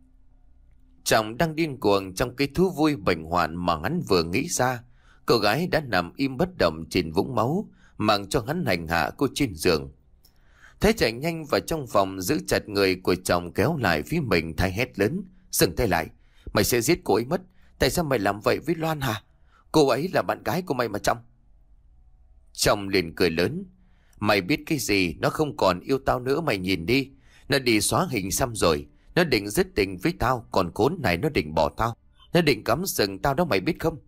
Chồng đang điên cuồng trong cái thú vui bệnh hoạn mà hắn vừa nghĩ ra. Cô gái đã nằm im bất động trên vũng máu, mặc cho hắn hành hạ cô trên giường. Thái chạy nhanh vào trong phòng giữ chặt người của chồng kéo lại phía mình. Thái hét lớn: "Dừng tay lại, mày sẽ giết cô ấy mất. Tại sao mày làm vậy với Loan hả? Cô ấy là bạn gái của mày mà chồng." Chồng liền cười lớn: "Mày biết cái gì, nó không còn yêu tao nữa, mày nhìn đi. Nó đi xóa hình xăm rồi. Nó định dứt tình với tao, còn khốn này nó định bỏ tao. Nó định cắm sừng tao đó, mày biết không?"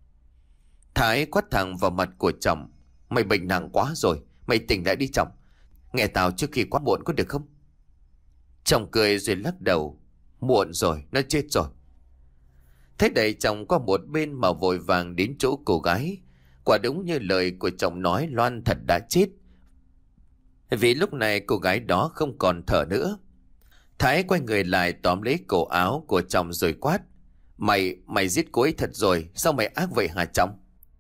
Thái quát thẳng vào mặt của chồng: "Mày bệnh nặng quá rồi, mày tỉnh lại đi chồng. Nghe tao trước khi quá muộn có được không?" Chồng cười rồi lắc đầu: "Muộn rồi, nó chết rồi." Thế đẩy chồng qua một bên mà vội vàng đến chỗ cô gái. Quả đúng như lời của chồng nói, Loan thật đã chết. Vì lúc này cô gái đó không còn thở nữa. Thái quay người lại tóm lấy cổ áo của chồng rồi quát: Mày, mày giết cô ấy thật rồi, sao mày ác vậy hả chồng?"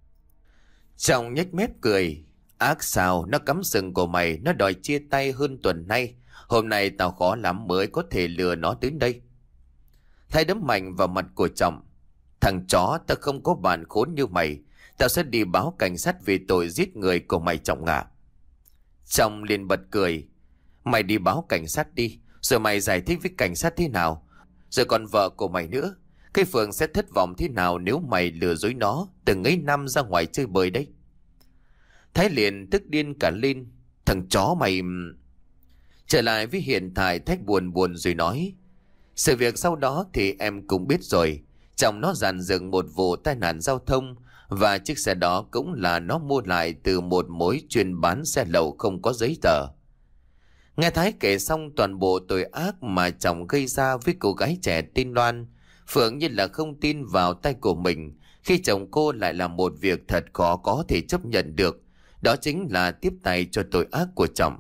Chồng nhếch mép cười: "Ác sao, nó cắm sừng của mày, nó đòi chia tay hơn tuần nay. Hôm nay tao khó lắm mới có thể lừa nó đến đây." Thái đấm mạnh vào mặt của chồng: "Thằng chó, tao không có bạn khốn như mày. Tao sẽ đi báo cảnh sát vì tội giết người của mày chồng ạ." Chồng liền bật cười: "Mày đi báo cảnh sát đi, rồi mày giải thích với cảnh sát thế nào. Rồi còn vợ của mày nữa, cái Phượng sẽ thất vọng thế nào nếu mày lừa dối nó từng ấy năm ra ngoài chơi bời đấy." Thái liền tức điên cả lên: "Thằng chó mày..." Trở lại với hiện tại, Thái buồn buồn rồi nói: "Sự việc sau đó thì em cũng biết rồi. Chồng nó dàn dựng một vụ tai nạn giao thông, và chiếc xe đó cũng là nó mua lại từ một mối chuyên bán xe lậu không có giấy tờ." Nghe Thái kể xong toàn bộ tội ác mà chồng gây ra với cô gái trẻ tên Loan, Phượng như là không tin vào tay của mình khi chồng cô lại làm một việc thật khó có thể chấp nhận được. Đó chính là tiếp tay cho tội ác của chồng.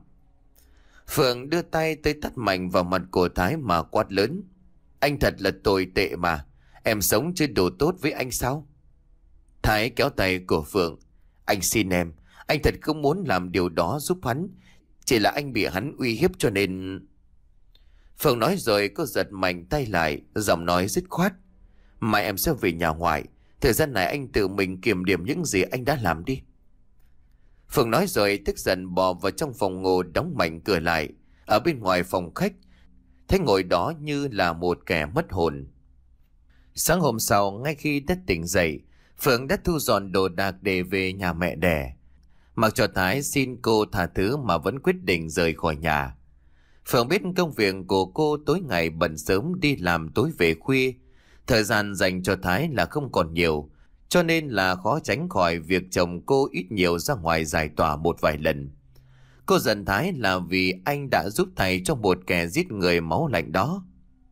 Phượng đưa tay tới tát mạnh vào mặt của Thái mà quát lớn: "Anh thật là tồi tệ mà. Em sống chưa đủ tốt với anh sao?" Thái kéo tay của Phượng: "Anh xin em, anh thật không muốn làm điều đó giúp hắn. Chỉ là anh bị hắn uy hiếp cho nên..." Phượng nói rồi cô giật mạnh tay lại, giọng nói dứt khoát: "Mai em sẽ về nhà ngoại. Thời gian này anh tự mình kiểm điểm những gì anh đã làm đi." Phượng nói rồi tức giận bò vào trong phòng ngủ, đóng mạnh cửa lại. Ở bên ngoài phòng khách, Thái ngồi đó như là một kẻ mất hồn. Sáng hôm sau, ngay khi đã tỉnh dậy, Phượng đã thu dọn đồ đạc để về nhà mẹ đẻ. Mặc cho Thái xin cô tha thứ mà vẫn quyết định rời khỏi nhà. Phượng biết công việc của cô tối ngày bận sớm đi làm tối về khuya. Thời gian dành cho Thái là không còn nhiều, cho nên là khó tránh khỏi việc chồng cô ít nhiều ra ngoài giải tỏa một vài lần. Cô giận Thái là vì anh đã giúp thay cho một kẻ giết người máu lạnh đó.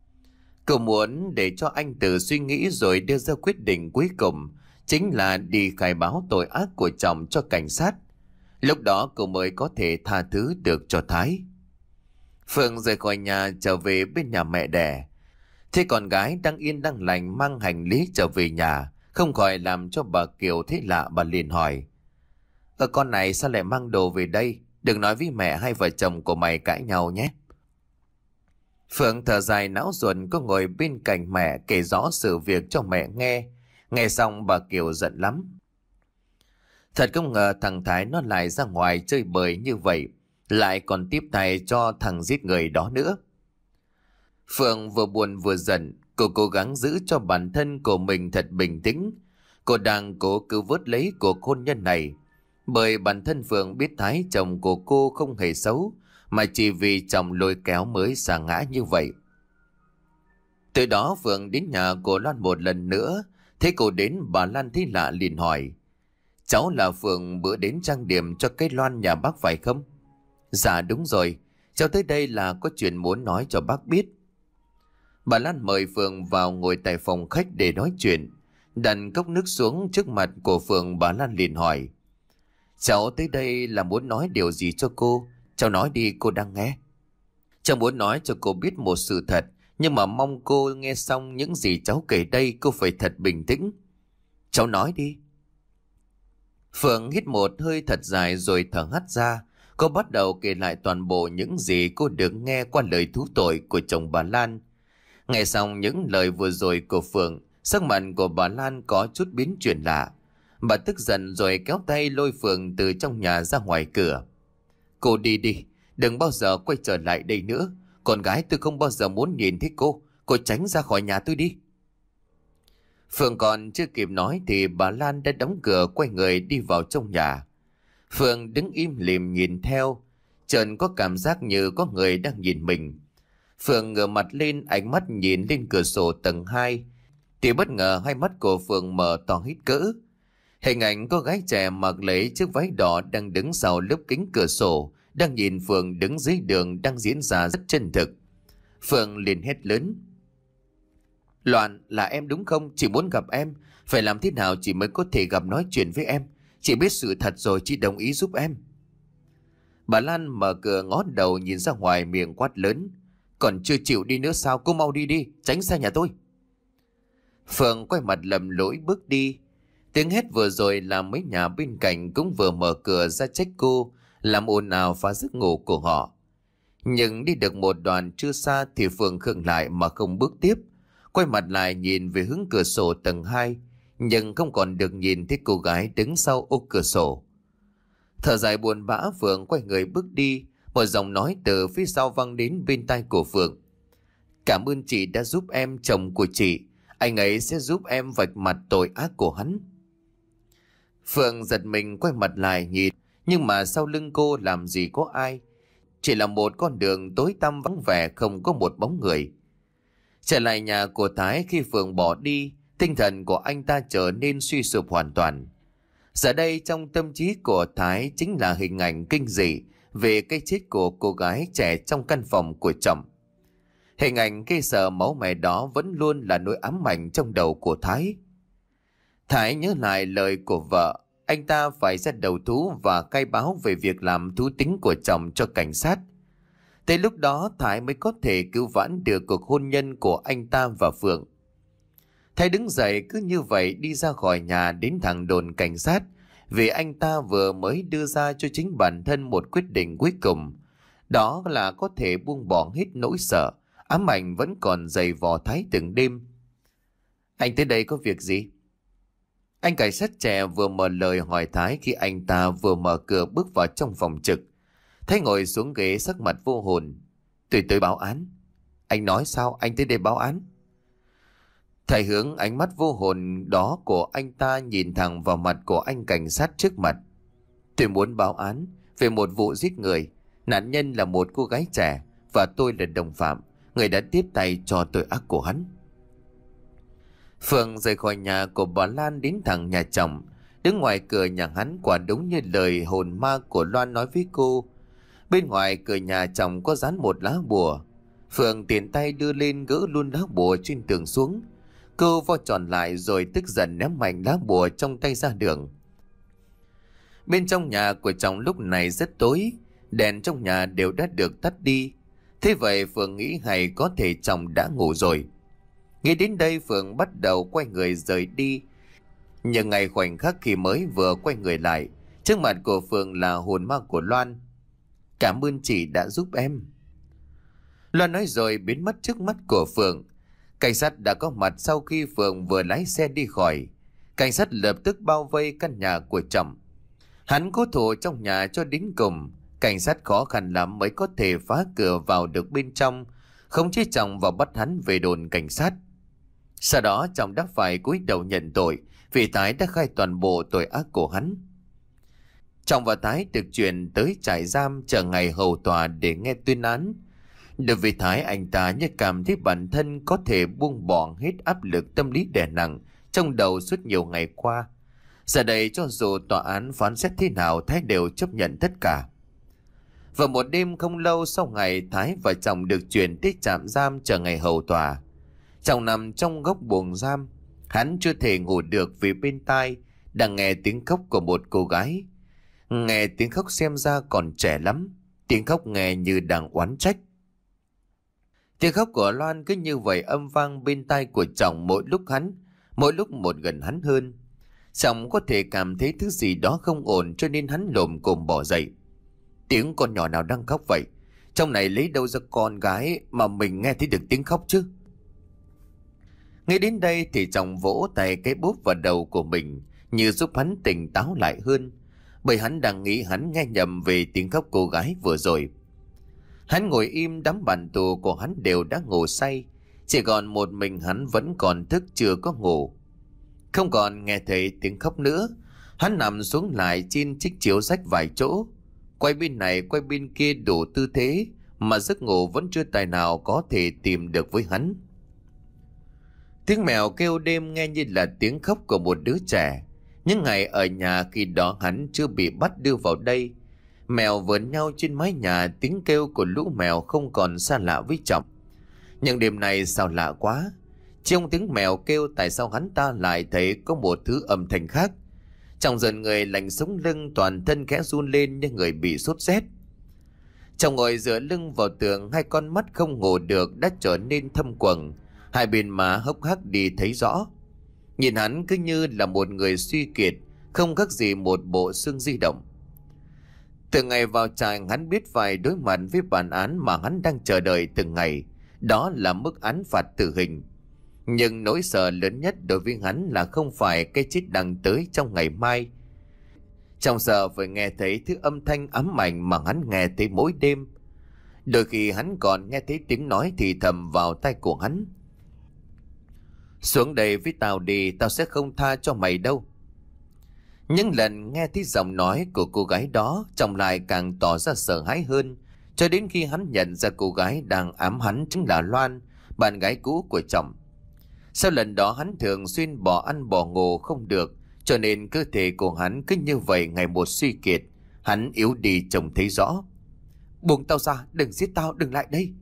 Cô muốn để cho anh tự suy nghĩ rồi đưa ra quyết định cuối cùng, chính là đi khai báo tội ác của chồng cho cảnh sát. Lúc đó cô mới có thể tha thứ được cho Thái. Phượng rời khỏi nhà trở về bên nhà mẹ đẻ. Thế con gái đang yên đang lành mang hành lý trở về nhà, không khỏi làm cho bà Kiều thấy lạ. Bà liền hỏi: Ơ con này sao lại mang đồ về đây? Đừng nói với mẹ hai vợ chồng của mày cãi nhau nhé. Phượng thở dài não ruột, có ngồi bên cạnh mẹ kể rõ sự việc cho mẹ nghe. Nghe xong bà Kiều giận lắm. Thật không ngờ thằng Thái nó lại ra ngoài chơi bời như vậy, lại còn tiếp tay cho thằng giết người đó nữa. Phượng vừa buồn vừa giận, cô cố gắng giữ cho bản thân của mình thật bình tĩnh. Cô đang cố cứu vớt lấy cuộc hôn nhân này, bởi bản thân Phượng biết Thái chồng của cô không hề xấu, mà chỉ vì chồng lôi kéo mới sa ngã như vậy. Từ đó Phượng đến nhà của Loan một lần nữa. Thế cô đến, bà Lan thấy lạ liền hỏi: Cháu là Phượng bữa đến trang điểm cho cái Loan nhà bác phải không? Dạ đúng rồi, cháu tới đây là có chuyện muốn nói cho bác biết. Bà Lan mời Phượng vào ngồi tại phòng khách để nói chuyện. Đặt cốc nước xuống trước mặt của Phượng, bà Lan liền hỏi: Cháu tới đây là muốn nói điều gì cho cô? Cháu nói đi, cô đang nghe. Cháu muốn nói cho cô biết một sự thật, nhưng mà mong cô nghe xong những gì cháu kể đây cô phải thật bình tĩnh. Cháu nói đi. Phượng hít một hơi thật dài rồi thở hắt ra. Cô bắt đầu kể lại toàn bộ những gì cô được nghe qua lời thú tội của chồng bà Lan. Nghe xong những lời vừa rồi của Phượng, sắc mặt của bà Lan có chút biến chuyển lạ. Bà tức giận rồi kéo tay lôi Phượng từ trong nhà ra ngoài cửa. Cô đi đi, đừng bao giờ quay trở lại đây nữa. Con gái tôi không bao giờ muốn nhìn thấy cô. Cô tránh ra khỏi nhà tôi đi. Phượng còn chưa kịp nói thì bà Lan đã đóng cửa quay người đi vào trong nhà. Phượng đứng im lìm nhìn theo, chợt có cảm giác như có người đang nhìn mình. Phượng ngửa mặt lên, ánh mắt nhìn lên cửa sổ tầng hai, thì bất ngờ hai mắt của Phượng mở to hít cỡ. Hình ảnh cô gái trẻ mặc lấy chiếc váy đỏ đang đứng sau lớp kính cửa sổ, đang nhìn Phượng đứng dưới đường đang diễn ra rất chân thực. Phượng liền hét lớn: Loan, là em đúng không? Chị muốn gặp em. Phải làm thế nào chị mới có thể gặp nói chuyện với em? Chị biết sự thật rồi, chị đồng ý giúp em. Bà Lan mở cửa ngó đầu nhìn ra ngoài, miệng quát lớn: Còn chưa chịu đi nữa sao? Cô mau đi đi, tránh xa nhà tôi. Phượng quay mặt lầm lỗi bước đi. Tiếng hét vừa rồi làm mấy nhà bên cạnh cũng vừa mở cửa ra trách cô, làm ồn ào phá giấc ngủ của họ. Nhưng đi được một đoạn chưa xa thì Phượng khựng lại mà không bước tiếp, quay mặt lại nhìn về hướng cửa sổ tầng hai, nhưng không còn được nhìn thấy cô gái đứng sau ô cửa sổ. Thở dài buồn bã, Phượng quay người bước đi. Một giọng nói từ phía sau vang đến bên tai của Phượng: Cảm ơn chị đã giúp em, chồng của chị. Anh ấy sẽ giúp em vạch mặt tội ác của hắn. Phượng giật mình quay mặt lại nhìn, nhưng mà sau lưng cô làm gì có ai. Chỉ là một con đường tối tăm vắng vẻ, không có một bóng người. Trở lại nhà của Thái, khi Phượng bỏ đi, tinh thần của anh ta trở nên suy sụp hoàn toàn. Giờ đây trong tâm trí của Thái chính là hình ảnh kinh dị về cái chết của cô gái trẻ trong căn phòng của chồng. Hình ảnh cây sờ máu me đó vẫn luôn là nỗi ám ảnh trong đầu của Thái. Thái nhớ lại lời của vợ, anh ta phải ra đầu thú và khai báo về việc làm thú tính của chồng cho cảnh sát. Tới lúc đó Thái mới có thể cứu vãn được cuộc hôn nhân của anh ta và Phượng. Thái đứng dậy cứ như vậy đi ra khỏi nhà đến thẳng đồn cảnh sát, vì anh ta vừa mới đưa ra cho chính bản thân một quyết định cuối cùng. Đó là có thể buông bỏ hết nỗi sợ, ám ảnh vẫn còn dày vò Thái từng đêm. Anh tới đây có việc gì? Anh cảnh sát trẻ vừa mở lời hỏi Thái khi anh ta vừa mở cửa bước vào trong phòng trực. Thái ngồi xuống ghế sắc mặt vô hồn. Tôi tới báo án. Anh nói sao? Anh tới đây báo án? Thầy hướng ánh mắt vô hồn đó của anh ta nhìn thẳng vào mặt của anh cảnh sát trước mặt. Tôi muốn báo án về một vụ giết người. Nạn nhân là một cô gái trẻ và tôi là đồng phạm, người đã tiếp tay cho tội ác của hắn. Phượng rời khỏi nhà của bà Lan đến thẳng nhà chồng. Đứng ngoài cửa nhà hắn quả đúng như lời hồn ma của Loan nói với cô. Bên ngoài cửa nhà chồng có dán một lá bùa. Phượng tiện tay đưa lên gỡ luôn lá bùa trên tường xuống. Cô vo tròn lại rồi tức giận ném mạnh lá bùa trong tay ra đường. Bên trong nhà của chồng lúc này rất tối, đèn trong nhà đều đã được tắt đi. Thế vậy Phượng nghĩ hay có thể chồng đã ngủ rồi. Nghĩ đến đây Phượng bắt đầu quay người rời đi. Nhưng ngay khoảnh khắc khi mới vừa quay người lại, trước mặt của Phượng là hồn ma của Loan. Cảm ơn chị đã giúp em. Loan nói rồi biến mất trước mắt của Phượng. Cảnh sát đã có mặt sau khi Phượng vừa lái xe đi khỏi. Cảnh sát lập tức bao vây căn nhà của chồng. Hắn cố thủ trong nhà cho đến cùng. Cảnh sát khó khăn lắm mới có thể phá cửa vào được bên trong, không chế chồng và bắt hắn về đồn cảnh sát. Sau đó chồng đã phải cúi đầu nhận tội vì Thái đã khai toàn bộ tội ác của hắn. Chồng và Thái được chuyển tới trại giam chờ ngày hầu tòa để nghe tuyên án. Đối với Thái, anh ta như cảm thấy bản thân có thể buông bỏ hết áp lực tâm lý đè nặng trong đầu suốt nhiều ngày qua. Giờ đây cho dù tòa án phán xét thế nào, Thái đều chấp nhận tất cả. Và một đêm không lâu sau ngày Thái và chồng được chuyển tới trạm giam chờ ngày hầu tòa, chồng nằm trong góc buồng giam. Hắn chưa thể ngủ được vì bên tai đang nghe tiếng khóc của một cô gái. Nghe tiếng khóc xem ra còn trẻ lắm, tiếng khóc nghe như đang oán trách. Tiếng khóc của Loan cứ như vậy âm vang bên tai của chồng mỗi lúc hắn, mỗi lúc một gần hắn hơn. Chồng có thể cảm thấy thứ gì đó không ổn cho nên hắn lồm cồm bỏ dậy. Tiếng con nhỏ nào đang khóc vậy? Trong này lấy đâu ra con gái mà mình nghe thấy được tiếng khóc chứ? Ngay đến đây thì chồng vỗ tay cái búp vào đầu của mình, như giúp hắn tỉnh táo lại hơn, bởi hắn đang nghĩ hắn nghe nhầm về tiếng khóc cô gái vừa rồi. Hắn ngồi im, đám bạn tù của hắn đều đã ngủ say, chỉ còn một mình hắn vẫn còn thức chưa có ngủ. Không còn nghe thấy tiếng khóc nữa, hắn nằm xuống lại trên chiếc chiếu rách vài chỗ, quay bên này quay bên kia đủ tư thế mà giấc ngủ vẫn chưa tài nào có thể tìm được với hắn. Tiếng mèo kêu đêm nghe như là tiếng khóc của một đứa trẻ. Những ngày ở nhà khi đó hắn chưa bị bắt đưa vào đây, mèo vờn nhau trên mái nhà, tiếng kêu của lũ mèo không còn xa lạ với Trọng. Nhưng đêm này sao lạ quá, trong tiếng mèo kêu tại sao hắn ta lại thấy có một thứ âm thanh khác. Trọng dần người lạnh sống lưng, toàn thân khẽ run lên như người bị sốt rét. Trọng ngồi dựa lưng vào tường, hai con mắt không ngủ được đã trở nên thâm quầng, hai bên má hốc hác đi thấy rõ. Nhìn hắn cứ như là một người suy kiệt, không khác gì một bộ xương di động. Từ ngày vào trại, hắn biết phải đối mặt với bản án mà hắn đang chờ đợi từng ngày, đó là mức án phạt tử hình. Nhưng nỗi sợ lớn nhất đối với hắn là không phải cái chết đang tới trong ngày mai. Trong sợ phải nghe thấy thứ âm thanh ám ảnh mà hắn nghe thấy mỗi đêm. Đôi khi hắn còn nghe thấy tiếng nói thì thầm vào tai của hắn: "Xuống đây với tao đi, tao sẽ không tha cho mày đâu." Những lần nghe thấy giọng nói của cô gái đó, Trọng lại càng tỏ ra sợ hãi hơn, cho đến khi hắn nhận ra cô gái đang ám hắn chính là Loan, bạn gái cũ của Trọng. Sau lần đó hắn thường xuyên bỏ ăn bỏ ngủ không được, cho nên cơ thể của hắn cứ như vậy ngày một suy kiệt. Hắn yếu đi trông thấy rõ. "Buông tao ra, đừng giết tao, đừng lại đây."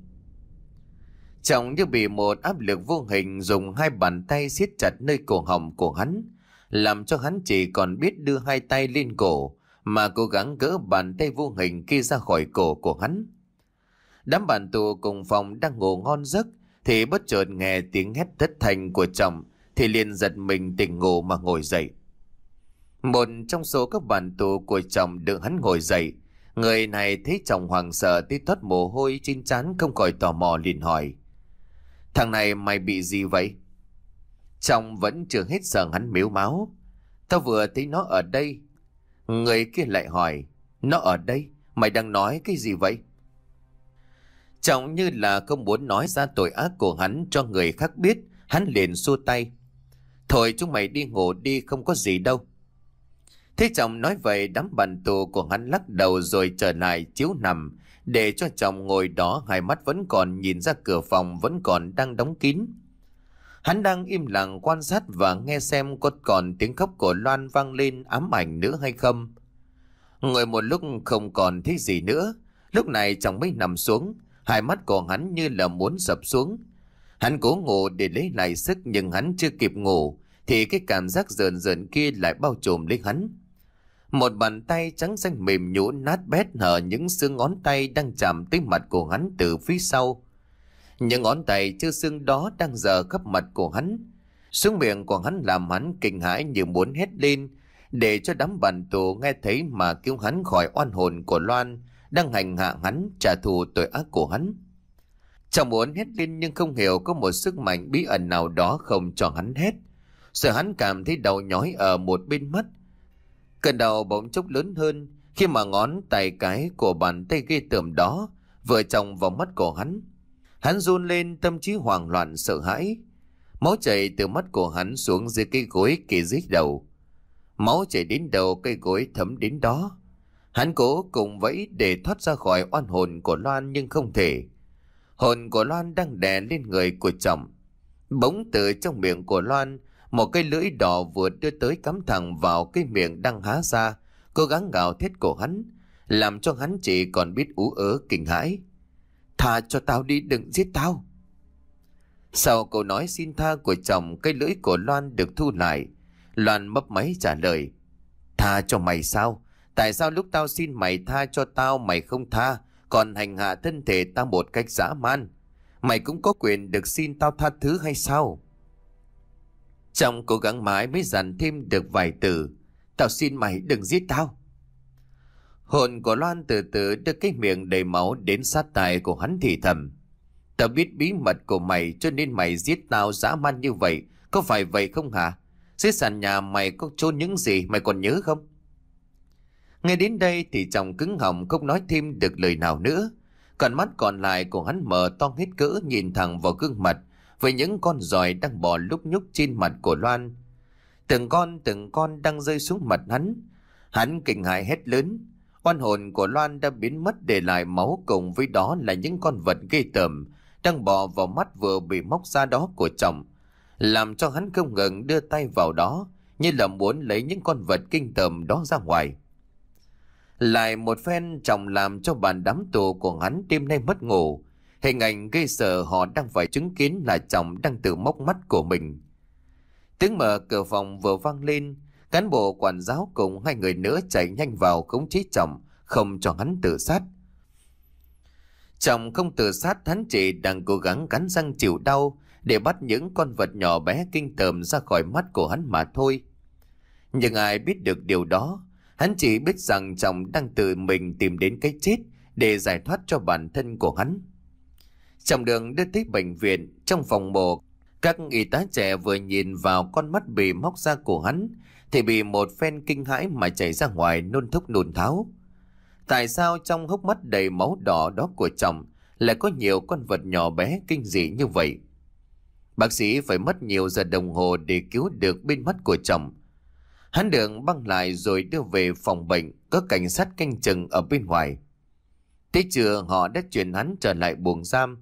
Trọng như bị một áp lực vô hình dùng hai bàn tay siết chặt nơi cổ họng của hắn, làm cho hắn chỉ còn biết đưa hai tay lên cổ mà cố gắng gỡ bàn tay vô hình kia ra khỏi cổ của hắn. Đám bạn tù cùng phòng đang ngủ ngon giấc thì bất chợt nghe tiếng hét thất thanh của Trọng, thì liền giật mình tỉnh ngủ mà ngồi dậy. Một trong số các bạn tù của Trọng được hắn ngồi dậy. Người này thấy Trọng hoảng sợ tí toát mồ hôi trên trán, không khỏi tò mò liền hỏi: "Thằng này mày bị gì vậy?" Trọng vẫn chưa hết sợ, hắn mếu máo: "Tao vừa thấy nó ở đây." Người kia lại hỏi: "Nó ở đây? Mày đang nói cái gì vậy?" Trọng như là không muốn nói ra tội ác của hắn cho người khác biết, hắn liền xua tay: "Thôi chúng mày đi ngủ đi, không có gì đâu." Thế Trọng nói vậy, đám bạn tù của hắn lắc đầu rồi trở lại chiếu nằm, để cho Trọng ngồi đó, hai mắt vẫn còn nhìn ra cửa phòng vẫn còn đang đóng kín. Hắn đang im lặng quan sát và nghe xem có còn tiếng khóc của Loan vang lên ám ảnh nữa hay không. Ngồi một lúc không còn thấy gì nữa, lúc này Trọng mới nằm xuống, hai mắt của hắn như là muốn sập xuống. Hắn cố ngủ để lấy lại sức, nhưng hắn chưa kịp ngủ thì cái cảm giác rờn rợn kia lại bao trùm lấy hắn. Một bàn tay trắng xanh mềm nhũn nát bét hở những xương ngón tay đang chạm tới mặt của hắn từ phía sau. Những ngón tay chưa xương đó đang giở khắp mặt của hắn. Xuống miệng của hắn làm hắn kinh hãi như muốn hét lên, để cho đám bạn tù nghe thấy mà cứu hắn khỏi oan hồn của Loan đang hành hạ hắn, trả thù tội ác của hắn. Chàng muốn hét lên nhưng không hiểu có một sức mạnh bí ẩn nào đó không cho hắn hét. Rồi hắn cảm thấy đau nhói ở một bên mắt. Cơn đau bỗng chốc lớn hơn khi mà ngón tay cái của bàn tay ghê tởm đó vừa chồng vào mắt của hắn. Hắn run lên, tâm trí hoảng loạn sợ hãi. Máu chảy từ mắt của hắn xuống dưới cây gối kề dưới đầu. Máu chảy đến đầu, cây gối thấm đến đó. Hắn cố cùng vẫy để thoát ra khỏi oan hồn của Loan nhưng không thể. Hồn của Loan đang đè lên người của chồng. Bỗng từ trong miệng của Loan, một cây lưỡi đỏ vừa đưa tới cắm thẳng vào cái miệng đang há ra, cố gắng gào thét của hắn, làm cho hắn chỉ còn biết ú ớ kinh hãi. Tha cho tao đi, đừng giết tao. Sau câu nói xin tha của chồng, cây lưỡi của Loan được thu lại. Loan mấp máy trả lời. Tha cho mày sao? Tại sao lúc tao xin mày tha cho tao mày không tha, còn hành hạ thân thể tao một cách dã man? Mày cũng có quyền được xin tao tha thứ hay sao? Chồng cố gắng mãi mới dặn thêm được vài từ. Tao xin mày đừng giết tao. Hồn của Loan từ từ đưa cái miệng đầy máu đến sát tai của hắn thì thầm. Tao biết bí mật của mày cho nên mày giết tao dã man như vậy, có phải vậy không hả? Dưới sàn nhà mày có chôn những gì mày còn nhớ không? Nghe đến đây thì chồng cứng họng không nói thêm được lời nào nữa. Còn mắt còn lại của hắn mở to hết cỡ nhìn thẳng vào gương mặt với những con giòi đang bò lúc nhúc trên mặt của Loan. Từng con từng con đang rơi xuống mặt hắn. Hắn kinh hãi hét lớn. Oan hồn của Loan đã biến mất, để lại máu cùng với đó là những con vật ghê tởm đang bò vào mắt vừa bị móc ra đó của chồng, làm cho hắn không ngừng đưa tay vào đó như là muốn lấy những con vật kinh tởm đó ra ngoài. Lại một phen chồng làm cho bàn đám tù của hắn đêm nay mất ngủ. Hình ảnh gây sợ họ đang phải chứng kiến là chồng đang tự móc mắt của mình. Tiếng mở cửa phòng vừa vang lên, cán bộ quản giáo cùng hai người nữa chạy nhanh vào khống chế chồng, không cho hắn tự sát. Chồng không tự sát, hắn chỉ đang cố gắng cắn răng chịu đau để bắt những con vật nhỏ bé kinh tởm ra khỏi mắt của hắn mà thôi. Nhưng ai biết được điều đó, hắn chỉ biết rằng chồng đang tự mình tìm đến cái chết để giải thoát cho bản thân của hắn. Trong đường đưa tới bệnh viện, trong phòng mổ, các y tá trẻ vừa nhìn vào con mắt bị móc ra của hắn thì bị một phen kinh hãi mà chảy ra ngoài nôn thốc nôn tháo. Tại sao trong hốc mắt đầy máu đỏ đó của chồng lại có nhiều con vật nhỏ bé kinh dị như vậy? Bác sĩ phải mất nhiều giờ đồng hồ để cứu được bên mắt của chồng. Hắn được băng lại rồi đưa về phòng bệnh, có cảnh sát canh chừng ở bên ngoài. Tới trưa họ đã chuyển hắn trở lại buồng giam.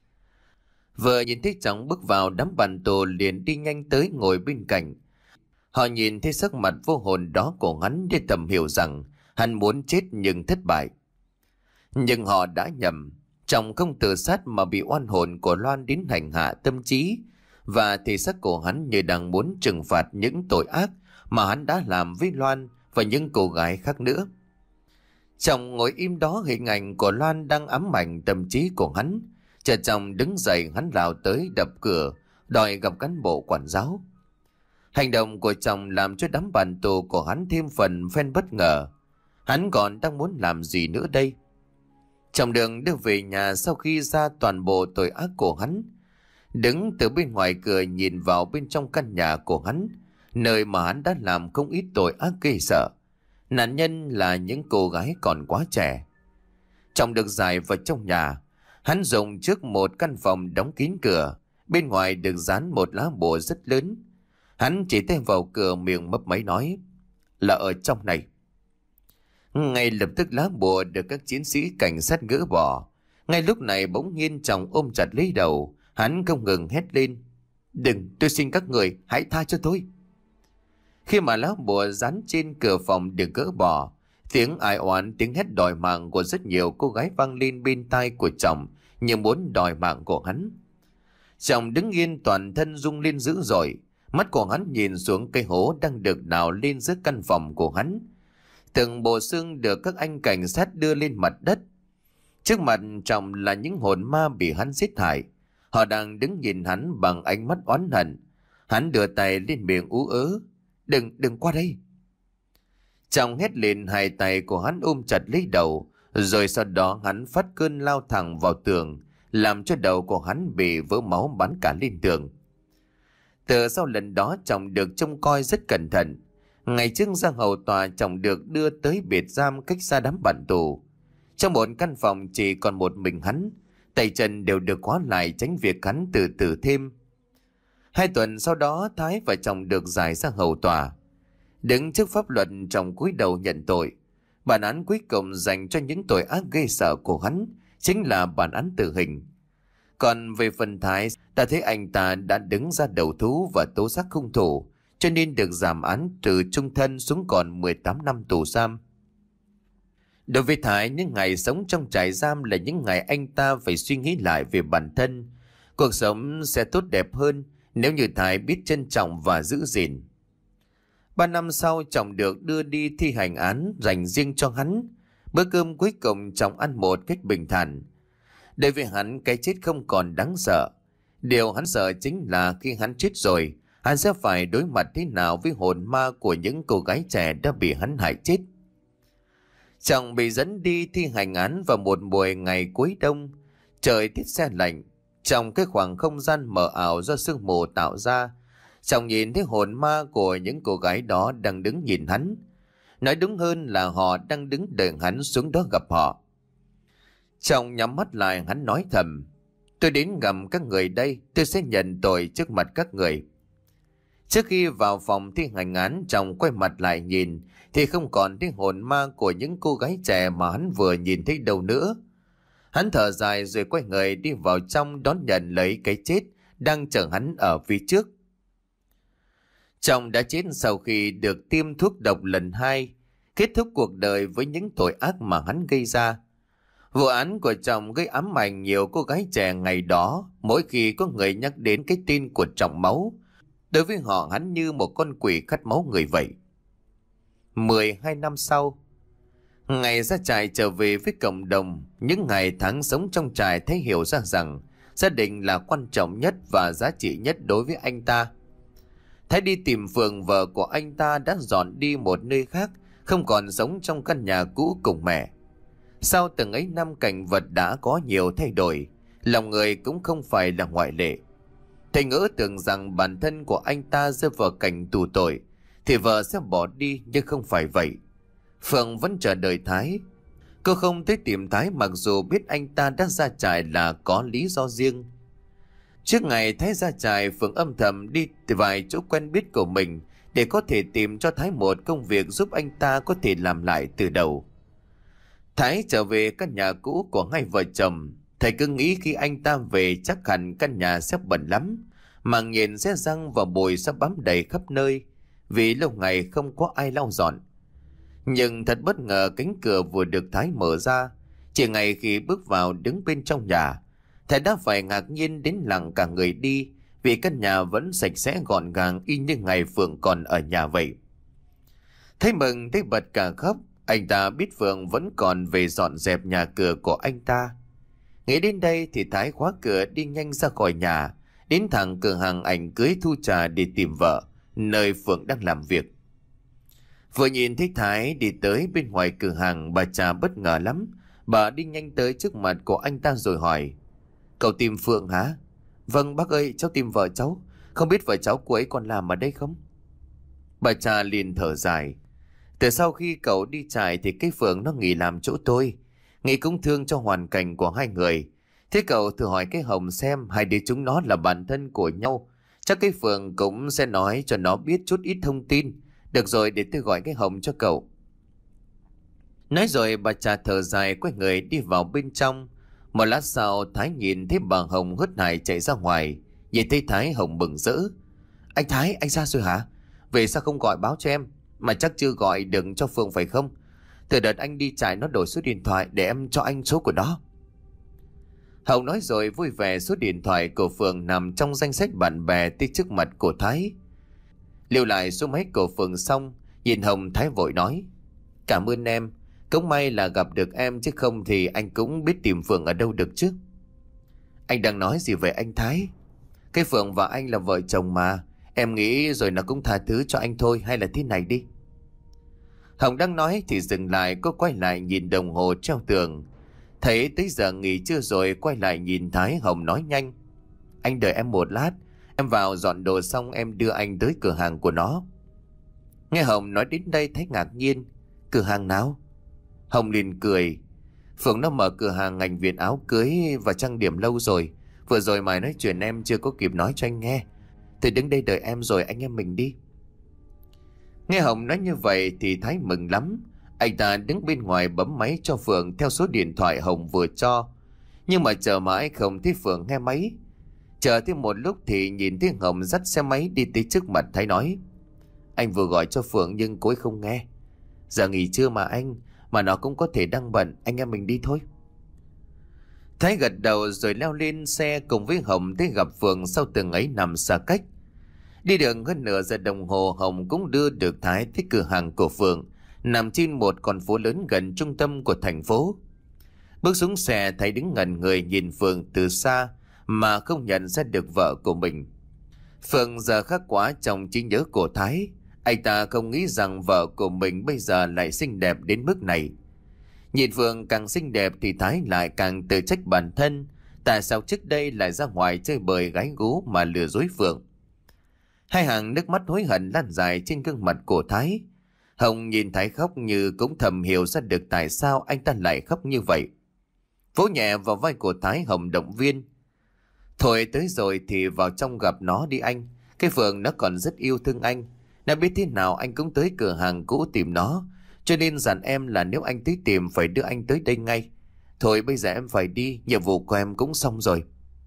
Vừa nhìn thấy chồng bước vào, đám bạn tù liền đi nhanh tới ngồi bên cạnh. Họ nhìn thấy sắc mặt vô hồn đó của hắn để thầm hiểu rằng hắn muốn chết nhưng thất bại. Nhưng họ đã nhầm. Chồng không tự sát mà bị oan hồn của Loan đến hành hạ tâm trí, và thể xác của hắn như đang muốn trừng phạt những tội ác mà hắn đã làm với Loan và những cô gái khác nữa. Chồng ngồi im đó, hình ảnh của Loan đang ám ảnh tâm trí của hắn. Chợt chồng đứng dậy, hắn lao tới đập cửa đòi gặp cán bộ quản giáo. Hành động của chồng làm cho đám bạn tù của hắn thêm phần phen bất ngờ. Hắn còn đang muốn làm gì nữa đây? Chồng đường đưa về nhà sau khi ra toàn bộ tội ác của hắn. Đứng từ bên ngoài cửa nhìn vào bên trong căn nhà của hắn, nơi mà hắn đã làm không ít tội ác ghê sợ. Nạn nhân là những cô gái còn quá trẻ. Chồng được giải vào trong nhà. Hắn dùng trước một căn phòng đóng kín cửa. Bên ngoài được dán một lá bùa rất lớn. Hắn chỉ tay vào cửa, miệng mấp máy nói là ở trong này. Ngay lập tức lá bùa được các chiến sĩ cảnh sát gỡ bỏ. Ngay lúc này bỗng nhiên chồng ôm chặt lấy đầu. Hắn không ngừng hét lên. Đừng, tôi xin các người hãy tha cho tôi. Khi mà lá bùa dán trên cửa phòng được gỡ bỏ, tiếng ai oán, tiếng hét đòi mạng của rất nhiều cô gái vang lên bên tai của chồng như muốn đòi mạng của hắn. Chồng đứng yên, toàn thân rung lên dữ dội. Mắt của hắn nhìn xuống cây hố đang được đào lên giữa căn phòng của hắn. Từng bộ xương được các anh cảnh sát đưa lên mặt đất. Trước mặt chồng là những hồn ma bị hắn giết hại. Họ đang đứng nhìn hắn bằng ánh mắt oán hận. Hắn đưa tay lên miệng ú ớ. Đừng, đừng qua đây. Trọng hét lên, hai tay của hắn ôm chặt lấy đầu. Rồi sau đó hắn phát cơn lao thẳng vào tường, làm cho đầu của hắn bị vỡ máu bắn cả lên tường. Từ sau lần đó Trọng được trông coi rất cẩn thận. Ngày trước ra hầu tòa, Trọng được đưa tới biệt giam cách xa đám bạn tù. Trong một căn phòng chỉ còn một mình hắn, tay chân đều được khóa lại tránh việc hắn từ từ thêm. Hai tuần sau đó Thái và Trọng được giải ra hầu tòa. Đứng trước pháp luật, Trọng cúi đầu nhận tội. Bản án cuối cùng dành cho những tội ác ghê sợ của hắn chính là bản án tử hình. Còn về phần Thái, ta thấy anh ta đã đứng ra đầu thú và tố giác hung thủ, cho nên được giảm án từ chung thân xuống còn mười tám năm tù giam. Đối với Thái, những ngày sống trong trại giam là những ngày anh ta phải suy nghĩ lại về bản thân. Cuộc sống sẽ tốt đẹp hơn nếu như Thái biết trân trọng và giữ gìn. Ba năm sau, Trọng được đưa đi thi hành án dành riêng cho hắn. Bữa cơm cuối cùng Trọng ăn một cách bình thản. Đối với hắn, cái chết không còn đáng sợ. Điều hắn sợ chính là khi hắn chết rồi, hắn sẽ phải đối mặt thế nào với hồn ma của những cô gái trẻ đã bị hắn hại chết. Trọng bị dẫn đi thi hành án vào một buổi ngày cuối đông. Trời tiết se lạnh. Trong cái khoảng không gian mờ ảo do sương mù tạo ra, Trọng nhìn thấy hồn ma của những cô gái đó đang đứng nhìn hắn. Nói đúng hơn là họ đang đứng đợi hắn xuống đó gặp họ. Trọng nhắm mắt lại, hắn nói thầm: tôi đến gặp các người đây, tôi sẽ nhận tội trước mặt các người. Trước khi vào phòng thi hành án, Trọng quay mặt lại nhìn thì không còn thấy hồn ma của những cô gái trẻ mà hắn vừa nhìn thấy đâu nữa. Hắn thở dài rồi quay người đi vào trong đón nhận lấy cái chết đang chờ hắn ở phía trước. Trọng đã chết sau khi được tiêm thuốc độc lần hai, kết thúc cuộc đời với những tội ác mà hắn gây ra. Vụ án của Trọng gây ám ảnh nhiều cô gái trẻ ngày đó. Mỗi khi có người nhắc đến cái tên của Trọng Máu, đối với họ hắn như một con quỷ khát máu người vậy. mười hai năm sau, ngày ra trại trở về với cộng đồng, những ngày tháng sống trong trại thấy hiểu ra rằng gia đình là quan trọng nhất và giá trị nhất đối với anh ta. Thái đi tìm Phượng, vợ của anh ta đã dọn đi một nơi khác, không còn sống trong căn nhà cũ cùng mẹ. Sau từng ấy năm cảnh vật đã có nhiều thay đổi, lòng người cũng không phải là ngoại lệ. Thầy ngỡ tưởng rằng bản thân của anh ta rơi vào cảnh tù tội thì vợ sẽ bỏ đi, nhưng không phải vậy. Phượng vẫn chờ đợi Thái. Cô không tới tìm Thái mặc dù biết anh ta đã ra trại là có lý do riêng. Trước ngày Thái ra trại, Phượng âm thầm đi vài chỗ quen biết của mình để có thể tìm cho Thái một công việc giúp anh ta có thể làm lại từ đầu. Thái trở về căn nhà cũ của hai vợ chồng. Thầy cứ nghĩ khi anh ta về chắc hẳn căn nhà sẽ bẩn lắm, màng nhện sẽ răng và bụi sẽ bám đầy khắp nơi vì lâu ngày không có ai lau dọn. Nhưng thật bất ngờ, cánh cửa vừa được Thái mở ra, chỉ ngày khi bước vào đứng bên trong nhà, Thái đã phải ngạc nhiên đến lặng cả người đi vì căn nhà vẫn sạch sẽ gọn gàng y như ngày Phượng còn ở nhà vậy. Thấy mừng, thấy bật cả khóc. Anh ta biết Phượng vẫn còn về dọn dẹp nhà cửa của anh ta. Nghĩ đến đây thì Thái khóa cửa đi nhanh ra khỏi nhà, đến thẳng cửa hàng ảnh cưới Thu Trà để tìm vợ, nơi Phượng đang làm việc. Vừa nhìn thấy Thái đi tới bên ngoài cửa hàng, bà Trà bất ngờ lắm. Bà đi nhanh tới trước mặt của anh ta rồi hỏi: cậu tìm Phượng hả? Vâng bác ơi, cháu tìm vợ cháu. Không biết vợ cháu cô ấy còn làm ở đây không? Bà Trà liền thở dài: từ sau khi cậu đi trại thì cái Phượng nó nghỉ làm chỗ tôi. Nghĩ cũng thương cho hoàn cảnh của hai người. Thế cậu thử hỏi cái Hồng xem, hai đứa chúng nó là bạn thân của nhau, chắc cái Phượng cũng sẽ nói cho nó biết chút ít thông tin. Được rồi, để tôi gọi cái Hồng cho cậu. Nói rồi bà Trà thở dài quay người đi vào bên trong. Một lát sau Thái nhìn thấy bà Hồng hớt hải chạy ra ngoài. Nhìn thấy Thái, Hồng mừng rỡ: anh Thái, anh ra rồi hả? Về sao không gọi báo cho em? Mà chắc chưa gọi đừng cho Phượng phải không? Từ đợt anh đi trại nó đổi số điện thoại, để em cho anh số của nó. Hồng nói rồi vui vẻ. Số điện thoại của Phượng nằm trong danh sách bạn bè tới trước mặt của Thái. Lưu lại số máy của Phượng xong, nhìn Hồng, Thái vội nói: cảm ơn em, cũng may là gặp được em, chứ không thì anh cũng biết tìm Phượng ở đâu được chứ. Anh đang nói gì về anh Thái? Cái Phượng và anh là vợ chồng mà. Em nghĩ rồi nó cũng tha thứ cho anh thôi, hay là thế này đi. Hồng đang nói thì dừng lại, cô quay lại nhìn đồng hồ treo tường. Thấy tới giờ nghỉ trưa rồi, quay lại nhìn Thái. Hồng nói nhanh: Anh đợi em một lát, em vào dọn đồ xong em đưa anh tới cửa hàng của nó. Nghe Hồng nói đến đây Thái ngạc nhiên: Cửa hàng nào? Hồng liền cười: Phượng nó mở cửa hàng ngành viền áo cưới và trang điểm lâu rồi. Vừa rồi mày nói chuyện em chưa có kịp nói cho anh nghe. Thì đứng đây đợi em rồi anh em mình đi. Nghe Hồng nói như vậy thì Thái mừng lắm. Anh ta đứng bên ngoài bấm máy cho Phượng theo số điện thoại Hồng vừa cho. Nhưng mà chờ mãi không thấy Phượng nghe máy. Chờ thêm một lúc thì nhìn thấy Hồng dắt xe máy đi tới trước mặt Thái nói: Anh vừa gọi cho Phượng nhưng cô ấy không nghe. Giờ nghỉ trưa mà anh, mà nó cũng có thể đang bận, anh em mình đi thôi. Thái gật đầu rồi leo lên xe cùng với Hồng tới gặp Phượng sau từng ấy năm xa cách. Đi được hơn nửa giờ đồng hồ, Hồng cũng đưa được Thái tới cửa hàng của Phượng, nằm trên một con phố lớn gần trung tâm của thành phố. Bước xuống xe, Thái đứng ngẩn người nhìn Phượng từ xa mà không nhận ra được vợ của mình. Phượng giờ khác quá trong trí nhớ của Thái. Anh ta không nghĩ rằng vợ của mình bây giờ lại xinh đẹp đến mức này. Nhìn Phượng càng xinh đẹp thì Thái lại càng tự trách bản thân. Tại sao trước đây lại ra ngoài chơi bời gái gú mà lừa dối Phượng? Hai hàng nước mắt hối hận lan dài trên gương mặt của Thái. Hồng nhìn Thái khóc như cũng thầm hiểu ra được tại sao anh ta lại khóc như vậy. Vỗ nhẹ vào vai của Thái, Hồng động viên: Thôi tới rồi thì vào trong gặp nó đi anh. Cái Phượng nó còn rất yêu thương anh. Nó biết thế nào anh cũng tới cửa hàng cũ tìm nó, cho nên dặn em là nếu anh tới tìm phải đưa anh tới đây ngay. Thôi bây giờ em phải đi, nhiệm vụ của em cũng xong rồi.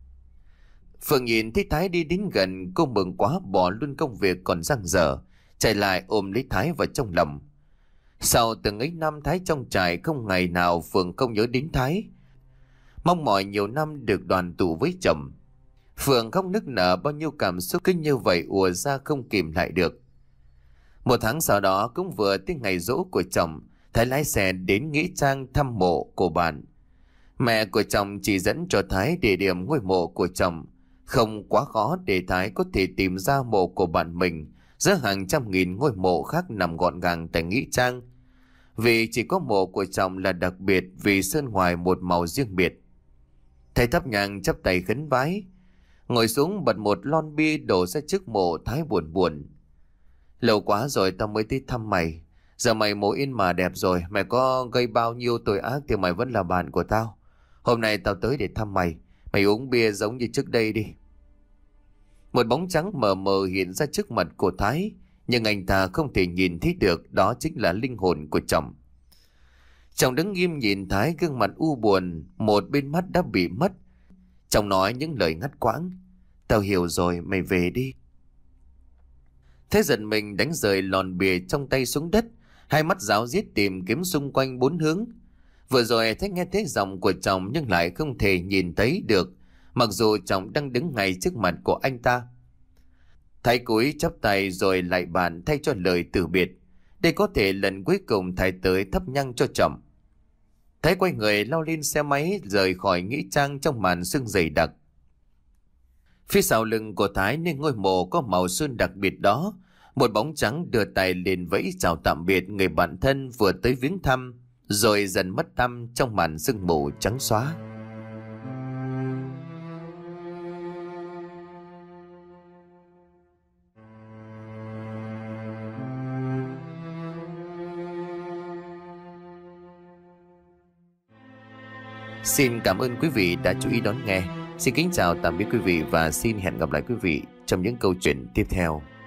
Phượng nhìn thấy Thái đi đến gần, cô mừng quá bỏ luôn công việc còn dang dở, chạy lại ôm lấy Thái vào trong lòng. Sau từng ấy năm Thái trong trại, không ngày nào Phượng không nhớ đến Thái, mong mỏi nhiều năm được đoàn tụ với chồng. Phượng khóc nức nở, bao nhiêu cảm xúc cứ như vậy ùa ra không kìm lại được. Một tháng sau đó cũng vừa tới ngày giỗ của chồng, Thái lái xe đến nghĩa trang thăm mộ của bạn. Mẹ của chồng chỉ dẫn cho Thái địa điểm ngôi mộ của chồng. Không quá khó để Thái có thể tìm ra mộ của bạn mình giữa hàng trăm nghìn ngôi mộ khác nằm gọn gàng tại nghĩa trang. Vì chỉ có mộ của chồng là đặc biệt vì sơn ngoài một màu riêng biệt. Thầy thắp nhang chắp tay khấn vái, ngồi xuống bật một lon bia đổ ra trước mộ. Thái buồn buồn: Lâu quá rồi tao mới tới thăm mày. Giờ mày mộ yên mà đẹp rồi, mày có gây bao nhiêu tội ác thì mày vẫn là bạn của tao. Hôm nay tao tới để thăm mày, mày uống bia giống như trước đây đi. Một bóng trắng mờ mờ hiện ra trước mặt của Thái, nhưng anh ta không thể nhìn thấy được đó chính là linh hồn của chồng. Chồng đứng nghiêm nhìn Thái, gương mặt u buồn, một bên mắt đã bị mất. Chồng nói những lời ngắt quãng: Tao hiểu rồi, mày về đi. Thế giật mình đánh rời lon bia trong tay xuống đất, hai mắt ráo riết tìm kiếm xung quanh bốn hướng. Vừa rồi Thái nghe thấy giọng của chồng nhưng lại không thể nhìn thấy được, mặc dù chồng đang đứng ngay trước mặt của anh ta. Thái cúi chắp tay rồi lại bàn thay cho lời từ biệt. Đây có thể lần cuối cùng Thái tới thắp nhang cho chồng. Thái quay người lao lên xe máy rời khỏi nghĩa trang trong màn sương dày đặc. Phía sau lưng của Thái nên ngôi mộ có màu sơn đặc biệt đó, một bóng trắng đưa tay lên vẫy chào tạm biệt người bạn thân vừa tới viếng thăm, rồi dần mất tăm trong màn sương mù trắng xóa. Xin cảm ơn quý vị đã chú ý đón nghe. Xin kính chào tạm biệt quý vị và xin hẹn gặp lại quý vị trong những câu chuyện tiếp theo.